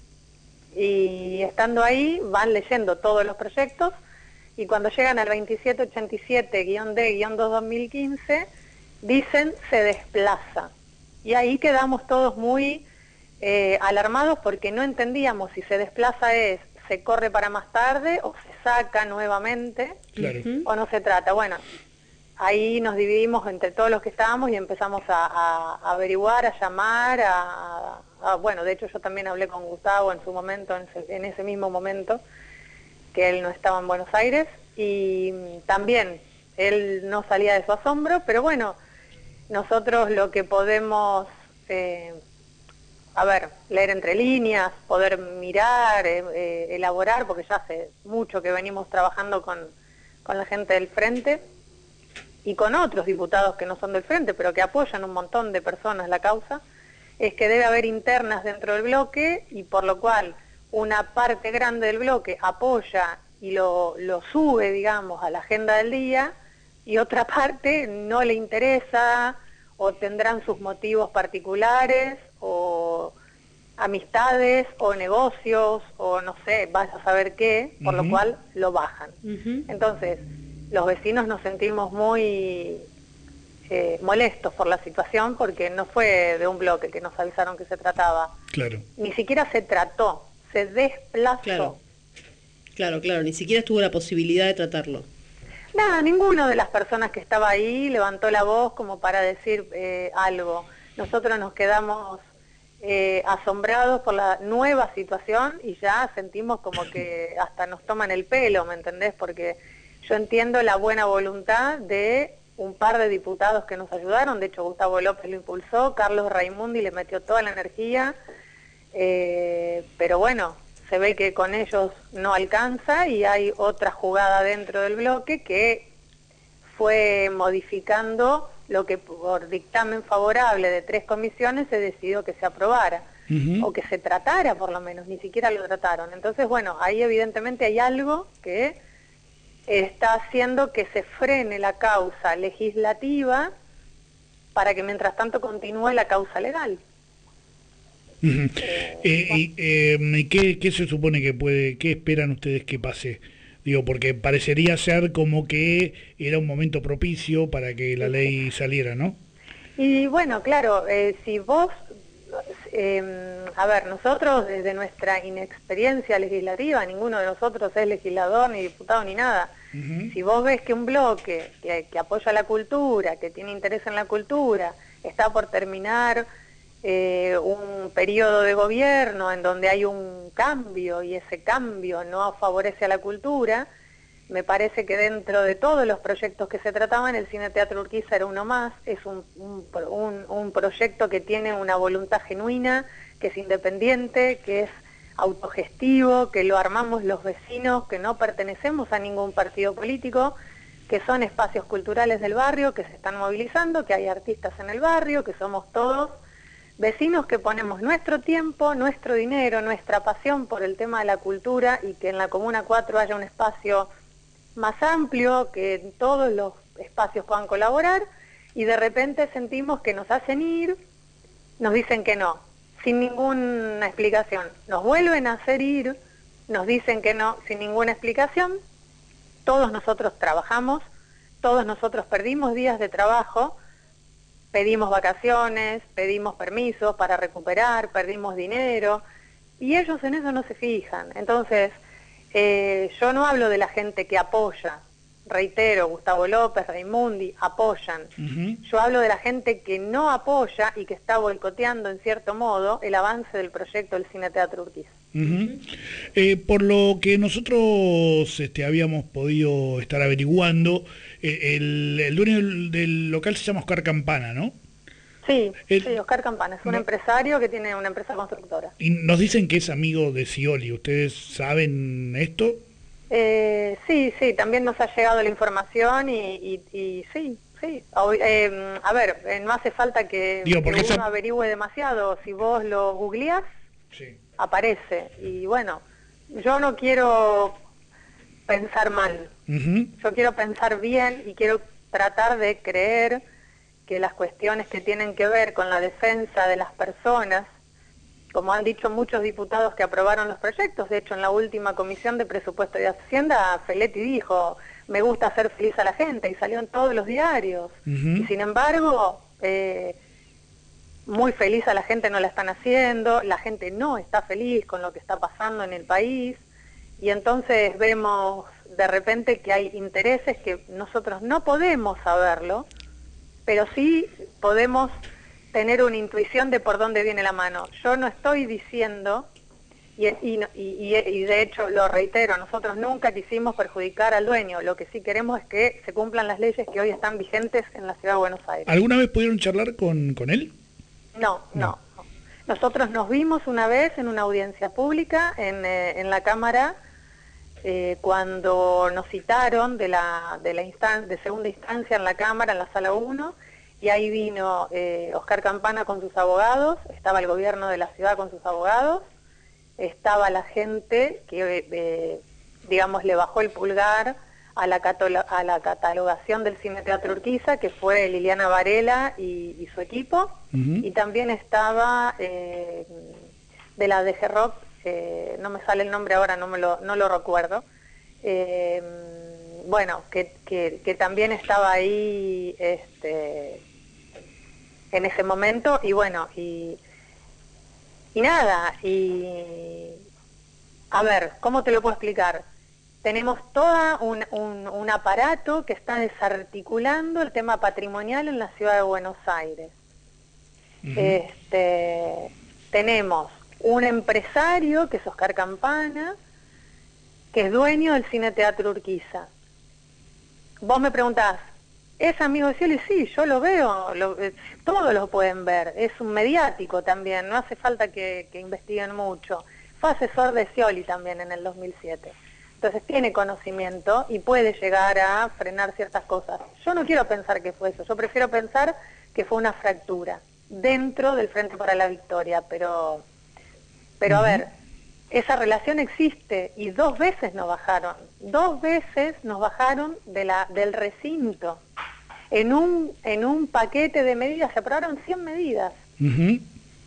Y estando ahí van leyendo todos los proyectos y cuando llegan al veintisiete ochenta y siete guión D guión dos dos mil quince dicen se desplaza. Y ahí quedamos todos muy eh, alarmados porque no entendíamos si se desplaza es se corre para más tarde o se saca nuevamente, claro, o no se trata. Bueno, ahí nos dividimos entre todos los que estábamos y empezamos a, a, a averiguar, a llamar, a, a, bueno, de hecho yo también hablé con Gustavo en su momento, en ese, en ese mismo momento, que él no estaba en Buenos Aires, y también él no salía de su asombro, pero bueno, nosotros lo que podemos... Eh, a ver, leer entre líneas, poder mirar, eh, eh, elaborar, porque ya hace mucho que venimos trabajando con, con la gente del frente, y con otros diputados que no son del Frente, pero que apoyan un montón de personas la causa, es que debe haber internas dentro del bloque y por lo cual una parte grande del bloque apoya y lo, lo sube, digamos, a la agenda del día, y otra parte no le interesa o tendrán sus motivos particulares o amistades o negocios o no sé, vaya a saber qué, por uh-huh. lo cual lo bajan. Uh-huh. Entonces, los vecinos nos sentimos muy eh, molestos por la situación porque no fue de un bloque que nos avisaron que se trataba. Claro. Ni siquiera se trató, se desplazó. Claro, claro, claro, ni siquiera estuvo la posibilidad de tratarlo. Nada, ninguna de las personas que estaba ahí levantó la voz como para decir eh, algo. Nosotros nos quedamos eh, asombrados por la nueva situación y ya sentimos como que hasta nos toman el pelo, ¿me entendés? Porque yo entiendo la buena voluntad de un par de diputados que nos ayudaron, de hecho Gustavo López lo impulsó, Carlos Raimundi le metió toda la energía, eh, pero bueno, se ve que con ellos no alcanza y hay otra jugada dentro del bloque que fue modificando lo que por dictamen favorable de tres comisiones se decidió que se aprobara, uh-huh. o que se tratara por lo menos, ni siquiera lo trataron. Entonces, bueno, ahí evidentemente hay algo que está haciendo que se frene la causa legislativa para que mientras tanto continúe la causa legal. Uh-huh. eh, eh, eh, ¿qué, ¿Qué se supone que puede, qué esperan ustedes que pase? Digo, porque parecería ser como que era un momento propicio para que la ley saliera, ¿no? Y bueno, claro, eh, si vos, eh, a ver, nosotros desde nuestra inexperiencia legislativa, ninguno de nosotros es legislador, ni diputado, ni nada. Uh-huh. Si vos ves que un bloque que, que apoya la cultura, que tiene interés en la cultura, está por terminar eh, un periodo de gobierno en donde hay un cambio y ese cambio no favorece a la cultura, me parece que dentro de todos los proyectos que se trataban, el Cine Teatro Urquiza era uno más, es un, un, un, un proyecto que tiene una voluntad genuina, que es independiente, que es autogestivo, que lo armamos los vecinos, que no pertenecemos a ningún partido político, que son espacios culturales del barrio, que se están movilizando, que hay artistas en el barrio, que somos todos vecinos que ponemos nuestro tiempo, nuestro dinero, nuestra pasión por el tema de la cultura y que en la Comuna cuatro haya un espacio más amplio, que todos los espacios puedan colaborar y de repente sentimos que nos hacen ir, nos dicen que no, sin ninguna explicación. Nos vuelven a hacer ir, nos dicen que no, sin ninguna explicación. Todos nosotros trabajamos, todos nosotros perdimos días de trabajo, pedimos vacaciones, pedimos permisos para recuperar, perdimos dinero, y ellos en eso no se fijan. Entonces, eh, yo no hablo de la gente que apoya, reitero, Gustavo López, Raimundi, apoyan. Uh-huh. Yo hablo de la gente que no apoya y que está boicoteando en cierto modo el avance del proyecto del Cine Teatro Urquiza. Uh-huh. eh, por lo que nosotros este, habíamos podido estar averiguando, eh, el, el dueño del, del local se llama Oscar Campana, ¿no? Sí, el, sí, Oscar Campana, es un no, empresario que tiene una empresa constructora. Y nos dicen que es amigo de Scioli, ¿ustedes saben esto? Eh, sí, sí, también nos ha llegado la información y, y, y sí, sí. Eh, a ver, no hace falta que, Digo, que uno esa... averigüe demasiado, si vos lo googleás, sí. aparece. Y bueno, yo no quiero pensar mal, uh-huh. yo quiero pensar bien y quiero tratar de creer que las cuestiones que tienen que ver con la defensa de las personas, como han dicho muchos diputados que aprobaron los proyectos, de hecho en la última comisión de presupuesto y de Hacienda, Feletti dijo, me gusta hacer feliz a la gente, y salió en todos los diarios, uh-huh. y sin embargo, eh, muy feliz a la gente no la están haciendo, la gente no está feliz con lo que está pasando en el país, y entonces vemos de repente que hay intereses que nosotros no podemos saberlo, pero sí podemos tener una intuición de por dónde viene la mano. Yo no estoy diciendo, y, y, y, y de hecho lo reitero, nosotros nunca quisimos perjudicar al dueño, lo que sí queremos es que se cumplan las leyes que hoy están vigentes en la Ciudad de Buenos Aires. ¿Alguna vez pudieron charlar con, con él? No, no, no. Nosotros nos vimos una vez en una audiencia pública en, eh, en la Cámara, eh, cuando nos citaron de la, de la instan- de segunda instancia en la Cámara, en la Sala uno, y ahí vino eh, Oscar Campana con sus abogados, estaba el gobierno de la ciudad con sus abogados, estaba la gente que, eh, digamos, le bajó el pulgar a la, a la catalogación del Cine Teatro Urquiza, que fue Liliana Varela y, y su equipo, uh-huh. y también estaba eh, de la D G Rock, eh, no me sale el nombre ahora, no me lo, no lo recuerdo, eh, bueno, que, que, que también estaba ahí este, en ese momento, y bueno, y, y nada, y a ver, ¿cómo te lo puedo explicar? Tenemos todo un, un, un aparato que está desarticulando el tema patrimonial en la ciudad de Buenos Aires. Uh-huh. Este, tenemos un empresario, que es Oscar Campana, que es dueño del Cine Teatro Urquiza. Vos me preguntás, ¿es amigo de Scioli? Y sí, yo lo veo, lo, eh, todos lo pueden ver, es un mediático también, no hace falta que, que investiguen mucho. Fue asesor de Scioli también en el dos mil siete. Entonces tiene conocimiento y puede llegar a frenar ciertas cosas. Yo no quiero pensar que fue eso, yo prefiero pensar que fue una fractura dentro del Frente para la Victoria, pero, pero uh-huh. a ver, esa relación existe y dos veces nos bajaron, dos veces nos bajaron de la, del recinto. En un, en un paquete de medidas se aprobaron cien medidas. Uh-huh.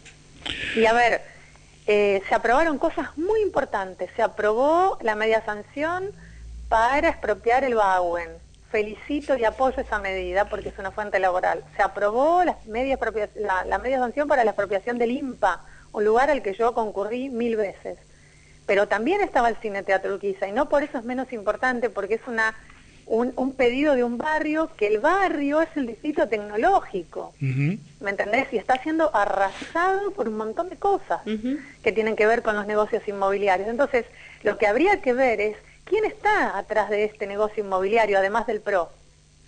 Y a ver, Eh, se aprobaron cosas muy importantes. Se aprobó la media sanción para expropiar el Bauen. Felicito y apoyo esa medida porque es una fuente laboral. Se aprobó la media, la, la media sanción para la expropiación del IMPA, un lugar al que yo concurrí mil veces. Pero también estaba el Cine Teatro Urquiza, y no por eso es menos importante, porque es una un, un pedido de un barrio, que el barrio es el distrito tecnológico. Uh-huh. ¿Me entendés? Y está siendo arrasado por un montón de cosas uh-huh. que tienen que ver con los negocios inmobiliarios. Entonces, lo que habría que ver es quién está atrás de este negocio inmobiliario, además del P R O.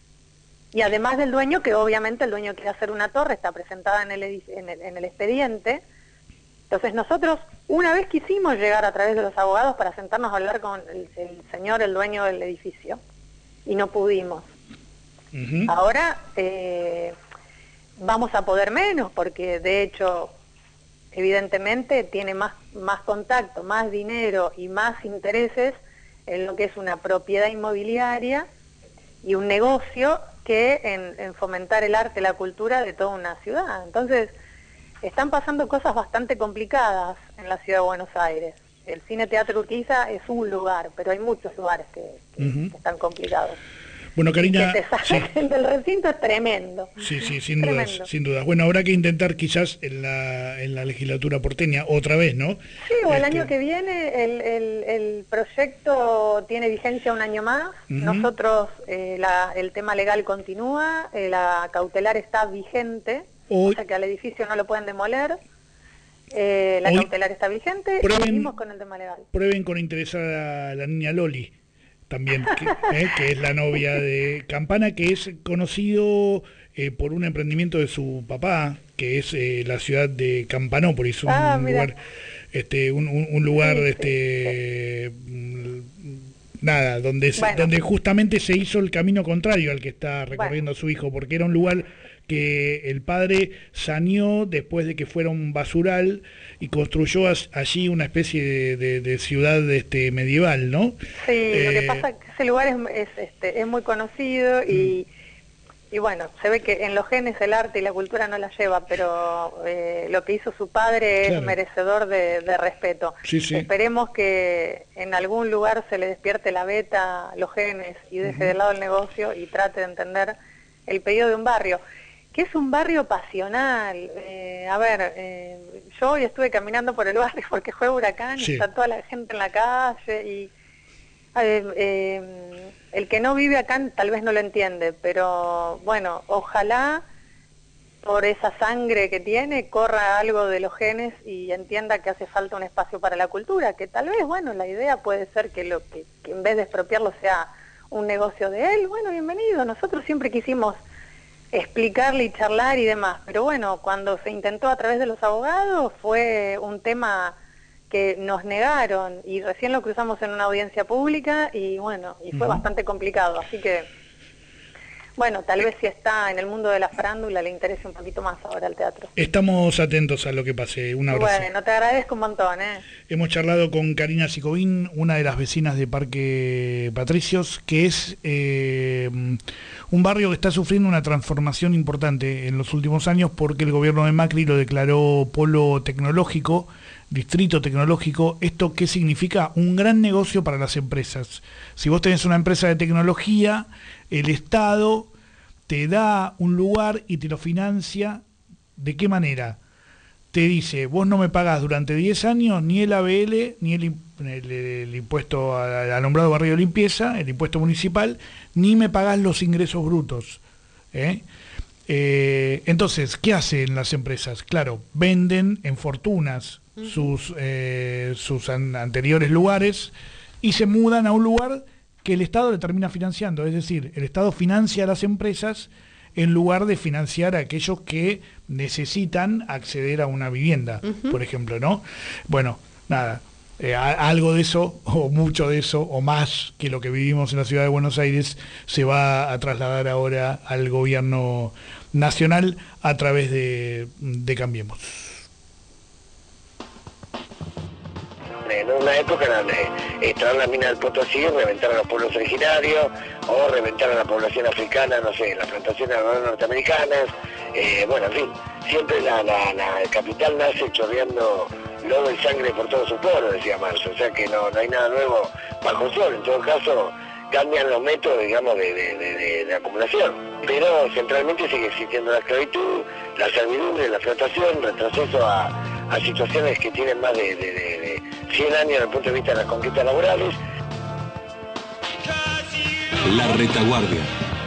Y además del dueño, que obviamente el dueño quiere hacer una torre, está presentada en el, en el, en el expediente. Entonces nosotros, una vez quisimos llegar a través de los abogados para sentarnos a hablar con el, el señor, el dueño del edificio, y no pudimos. Uh-huh. Ahora eh, vamos a poder menos, porque de hecho, evidentemente, tiene más, más contacto, más dinero y más intereses en lo que es una propiedad inmobiliaria y un negocio que en, en fomentar el arte y la cultura de toda una ciudad. Entonces, están pasando cosas bastante complicadas en la ciudad de Buenos Aires. El Cine Teatro Urquiza es un lugar, pero hay muchos lugares que, que, uh-huh. que están complicados. Bueno, Karina, que te saquen sí. del recinto es tremendo. Sí, sí, sin tremendo. dudas, sin dudas. Bueno, habrá que intentar quizás en la, en la legislatura porteña otra vez, ¿no? Sí, o el este... año que viene el, el, el proyecto tiene vigencia un año más. Uh-huh. Nosotros, eh, la, el tema legal continúa, eh, la cautelar está vigente, Hoy... o sea que al edificio no lo pueden demoler. Eh, la Hoy cautelar está vigente prueben, y seguimos con el tema legal. Prueben con interesar a la niña Loli, también, que, eh, que es la novia de Campana, que es conocido eh, por un emprendimiento de su papá, que es eh, la ciudad de Campanópolis, un ah, lugar, este, un, un, un lugar, sí, este, sí. nada, donde, bueno. donde justamente se hizo el camino contrario al que está recorriendo bueno. su hijo, porque era un lugar que el padre saneó después de que fuera un basural y construyó allí una especie de, de, de ciudad este, medieval, ¿no? Sí, eh, lo que pasa es que ese lugar es, es, este, es muy conocido y, mm. y bueno, se ve que en los genes el arte y la cultura no la lleva, pero eh, lo que hizo su padre claro. es merecedor de, de respeto. Sí, sí. Esperemos que en algún lugar se le despierte la beta, los genes, y deje uh-huh. de lado el negocio y trate de entender el pedido de un barrio, que es un barrio pasional. Eh, a ver, eh, yo hoy estuve caminando por el barrio porque fue huracán sí. y está toda la gente en la calle y eh, eh, el que no vive acá tal vez no lo entiende, pero bueno, ojalá por esa sangre que tiene corra algo de los genes y entienda que hace falta un espacio para la cultura, que tal vez, bueno, la idea puede ser que, lo que, que en vez de expropiarlo sea un negocio de él. Bueno, bienvenido, nosotros siempre quisimos explicarle y charlar y demás, pero bueno, cuando se intentó a través de los abogados fue un tema que nos negaron y recién lo cruzamos en una audiencia pública y bueno, y fue uh-huh. bastante complicado, así que bueno, tal vez si está en el mundo de la farándula le interese un poquito más ahora el teatro. Estamos atentos a lo que pase. Un abrazo. Bueno, te agradezco un montón, ¿eh? Hemos charlado con Karina Sicobín, una de las vecinas de Parque Patricios, que es eh, un barrio que está sufriendo una transformación importante en los últimos años porque el gobierno de Macri lo declaró polo tecnológico, distrito tecnológico. ¿Esto qué significa? Un gran negocio para las empresas. Si vos tenés una empresa de tecnología, el Estado te da un lugar y te lo financia. ¿De qué manera? Te dice, vos no me pagás durante diez años ni el A B L, ni el, el, el impuesto al alumbrado barrio de limpieza, el impuesto municipal, ni me pagás los ingresos brutos. ¿eh? Eh, entonces, ¿qué hacen las empresas? Claro, venden en fortunas uh-huh. sus, eh, sus an- anteriores lugares y se mudan a un lugar que el Estado le termina financiando. Es decir, el Estado financia a las empresas en lugar de financiar a aquellos que necesitan acceder a una vivienda, uh-huh. por ejemplo, ¿no? Bueno, nada, eh, a, algo de eso, o mucho de eso, o más que lo que vivimos en la ciudad de Buenos Aires, se va a trasladar ahora al gobierno nacional a través de, de Cambiemos. En una época eran extraer la mina del Potosí, reventar a los pueblos originarios, o reventar a la población africana, no sé, las plantaciones norteamericanas, eh, bueno, en fin, siempre la, la, la capital nace chorreando lodo y sangre por todos sus poros, decía Marx, o sea que no, no hay nada nuevo bajo el sol, en todo caso cambian los métodos, digamos, de, de, de, de, de acumulación, pero centralmente sigue existiendo la esclavitud, la servidumbre, la explotación, retroceso a, a situaciones que tienen más de, de, de, de cien años desde el punto de vista de las conquistas laborales. La Retaguardia.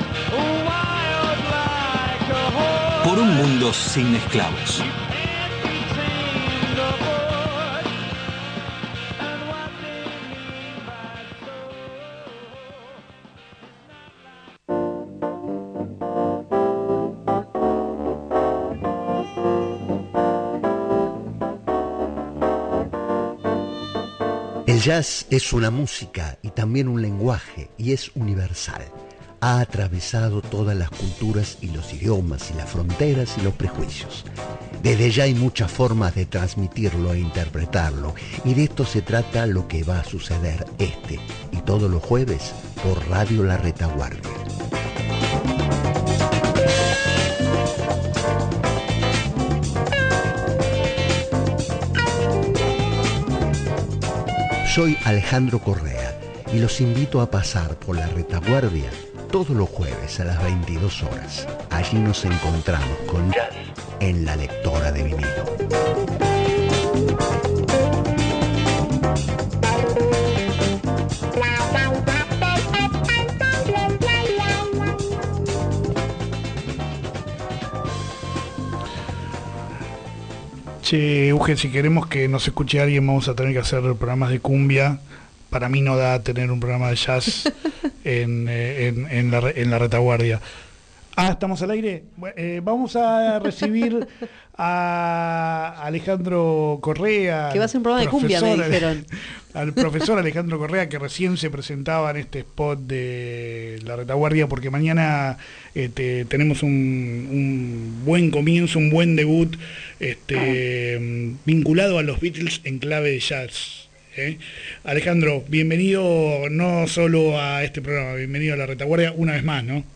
Por un mundo sin esclavos. El jazz es una música y también un lenguaje, y es universal. Ha atravesado todas las culturas y los idiomas y las fronteras y los prejuicios. Desde ya hay muchas formas de transmitirlo e interpretarlo, y de esto se trata lo que va a suceder este y todos los jueves por Radio La Retaguardia. Soy Alejandro Correa y los invito a pasar por La Retaguardia todos los jueves a las veintidós horas. Allí nos encontramos con jazz en la lectora de vinilo. Che, Euge, si queremos que nos escuche alguien, vamos a tener que hacer programas de cumbia. Para mí no da tener un programa de jazz en, en, en, la, en la Retaguardia. Ah, ¿estamos al aire? Eh, vamos a recibir a Alejandro Correa. Que va a ser un programa de cumbia, me dijeron. Al profesor Alejandro Correa, que recién se presentaba en este spot de La Retaguardia, porque mañana este, tenemos un, un buen comienzo, un buen debut este, vinculado a los Beatles en clave de jazz. ¿eh? Alejandro, bienvenido no solo a este programa, bienvenido a La Retaguardia una vez más, ¿no?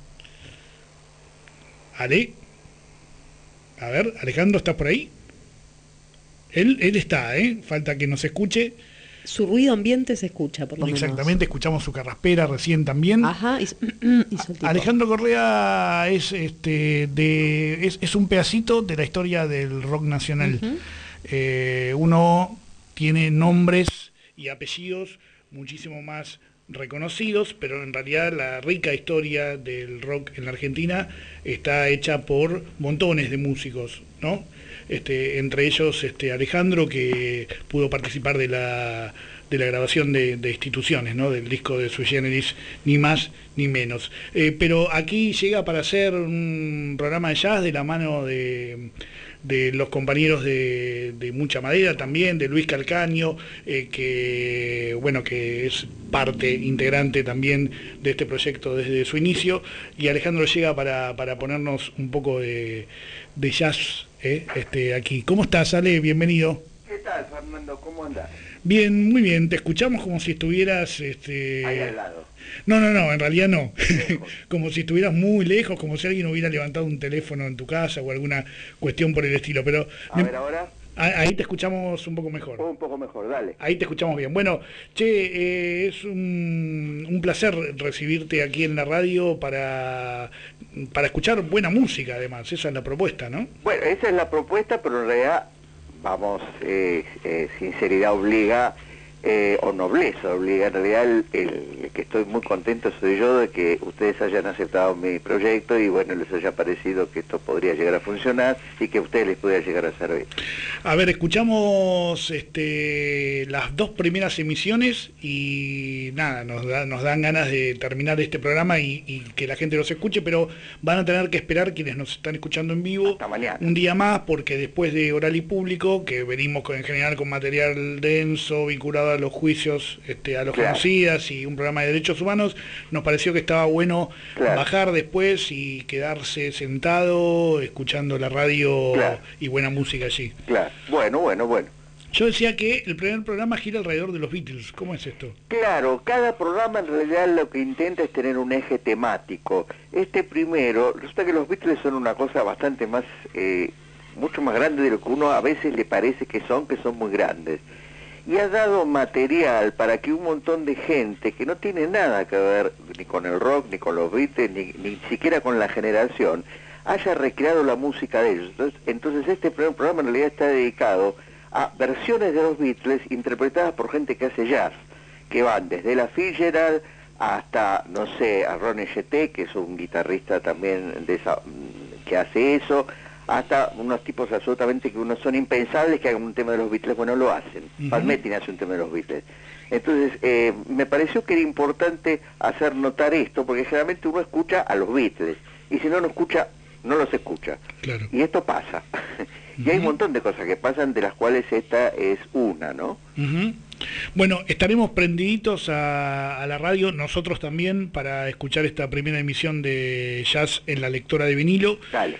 Ale, a ver, Alejandro, ¿estás por ahí? Él, él está, ¿eh? Falta que nos escuche. Su ruido ambiente se escucha, por lo menos. Exactamente, escuchamos su carraspera recién también. Ajá, hizo, hizo el tipo. Alejandro Correa es, este, de, es, es un pedacito de la historia del rock nacional. Uh-huh. eh, uno tiene nombres y apellidos muchísimo más reconocidos, pero en realidad la rica historia del rock en la Argentina está hecha por montones de músicos, ¿no? Este, entre ellos este, Alejandro, que pudo participar de la, de la grabación de, de Instituciones, ¿no? Del disco de Sui Generis, ni más ni menos. Eh, pero aquí llega para hacer un programa de jazz de la mano de, de los compañeros de, de Mucha Madera también, de Luis Calcaño, eh, que bueno, que es parte integrante también de este proyecto desde su inicio, y Alejandro llega para, para ponernos un poco de, de jazz eh, este, aquí. ¿Cómo estás, Ale? Bienvenido. ¿Qué tal, Fernando? ¿Cómo andás? Bien, muy bien, te escuchamos como si estuvieras... Este... ahí al lado. No, no, no, en realidad no. Como si estuvieras muy lejos, como si alguien hubiera levantado un teléfono en tu casa o alguna cuestión por el estilo, pero... A ver, ahora... Ahí te escuchamos un poco mejor. Un poco mejor, dale. Ahí te escuchamos bien. Bueno, che, eh, es un, un placer recibirte aquí en la radio para, para escuchar buena música, además. Esa es la propuesta, ¿no? Bueno, esa es la propuesta, pero en realidad, vamos, eh, eh, sinceridad obliga, eh, o nobleza obliga. En realidad, el, el que estoy muy contento soy yo de que ustedes hayan aceptado mi proyecto y, bueno, les haya parecido que esto podría llegar a funcionar y que a ustedes les pudiera llegar a servir. A ver, escuchamos este, las dos primeras emisiones y nada, nos, da, nos dan ganas de terminar este programa y, y que la gente los escuche, pero van a tener que esperar quienes nos están escuchando en vivo hasta mañana, un día más, porque después de Oral y Público, que venimos con, en general con material denso, vinculado a los juicios este, a los claro. genocidas y un programa de derechos humanos, nos pareció que estaba bueno claro. bajar después y quedarse sentado escuchando la radio claro. y buena música allí. Claro, bueno, bueno, bueno. Yo decía que el primer programa gira alrededor de los Beatles. ¿Cómo es esto? Claro, cada programa en realidad lo que intenta es tener un eje temático. Este primero, resulta que los Beatles son una cosa bastante más, eh, mucho más grande de lo que uno a veces le parece que son, que son muy grandes. Y ha dado material para que un montón de gente que no tiene nada que ver ni con el rock, ni con los Beatles, ni, ni siquiera con la generación, haya recreado la música de ellos. Entonces, entonces este primer programa en realidad está dedicado a versiones de los Beatles interpretadas por gente que hace jazz, que van desde la Fitzgerald hasta, no sé, a Ronnie Jeté, que es un guitarrista también de esa, que hace eso, hasta unos tipos absolutamente que uno son impensables que hagan un tema de los Beatles. Bueno, lo hacen. Uh-huh. Pat Metheny hace un tema de los Beatles. Entonces, eh, me pareció que era importante hacer notar esto, porque generalmente uno escucha a los Beatles, y si no, no escucha, no los escucha. Claro. Y esto pasa. Uh-huh. Y hay un montón de cosas que pasan, de las cuales esta es una, ¿no? Uh-huh. Bueno, estaremos prendiditos a, a la radio, nosotros también, para escuchar esta primera emisión de Jazz en la lectora de vinilo. Dale.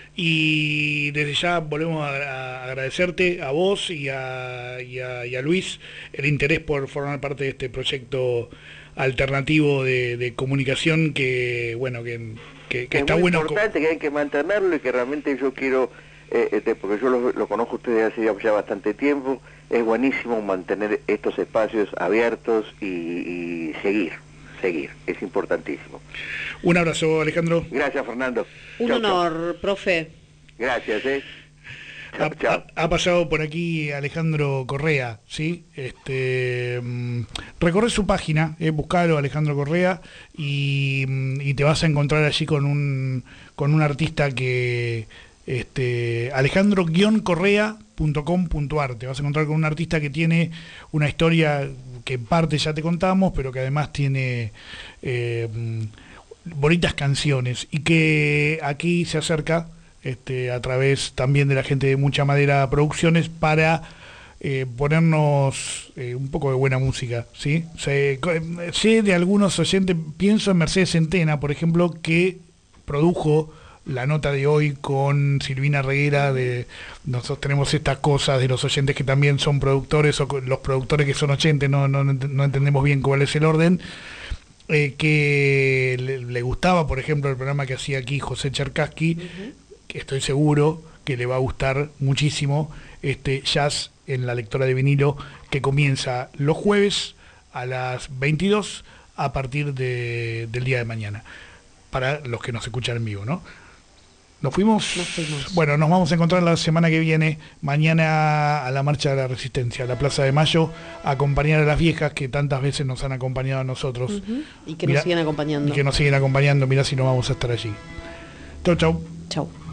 Y desde ya volvemos a, a agradecerte a vos y a, y, a, y a Luis el interés por formar parte de este proyecto alternativo de, de comunicación que, bueno, que, que, que está muy bueno. Es importante, que hay que mantenerlo y que realmente yo quiero, eh, este, porque yo lo, lo conozco a ustedes hace ya, ya bastante tiempo. Es buenísimo mantener estos espacios abiertos y, y seguir, seguir, es importantísimo. Un abrazo, Alejandro. Gracias, Fernando. Un chau, honor, chau. Profe. Gracias, eh. Chau, ha, chau. Ha, ha pasado por aquí Alejandro Correa, ¿sí? Este, mmm, recorre su página, eh, buscalo, Alejandro Correa, y, y te vas a encontrar allí con un, con un artista que... Este, alejandro guion correa punto com punto ar. Te vas a encontrar con un artista que tiene una historia que en parte ya te contamos, pero que además tiene eh, bonitas canciones y que aquí se acerca este, a través también de la gente de Mucha Madera Producciones para eh, ponernos eh, un poco de buena música, ¿sí? Sé, sé de algunos oyentes, pienso en Mercedes Centena, por ejemplo, que produjo la nota de hoy con Silvina Reguera. De nosotros tenemos estas cosas de los oyentes que también son productores, o los productores que son oyentes, no, no, no entendemos bien cuál es el orden, eh, que le, le gustaba, por ejemplo, el programa que hacía aquí José Cherkassky, uh-huh. que estoy seguro que le va a gustar muchísimo este Jazz en la lectora de vinilo, que comienza los jueves a las veintidós a partir de, del día de mañana, para los que nos escuchan en vivo, ¿no? ¿Nos fuimos? Nos fuimos. Bueno, nos vamos a encontrar la semana que viene, mañana a la Marcha de la Resistencia, a la Plaza de Mayo, a acompañar a las viejas que tantas veces nos han acompañado a nosotros. Uh-huh. Y que Mirá, nos siguen acompañando. Y que nos siguen acompañando, mirá si no vamos a estar allí. Chau, chau. Chau.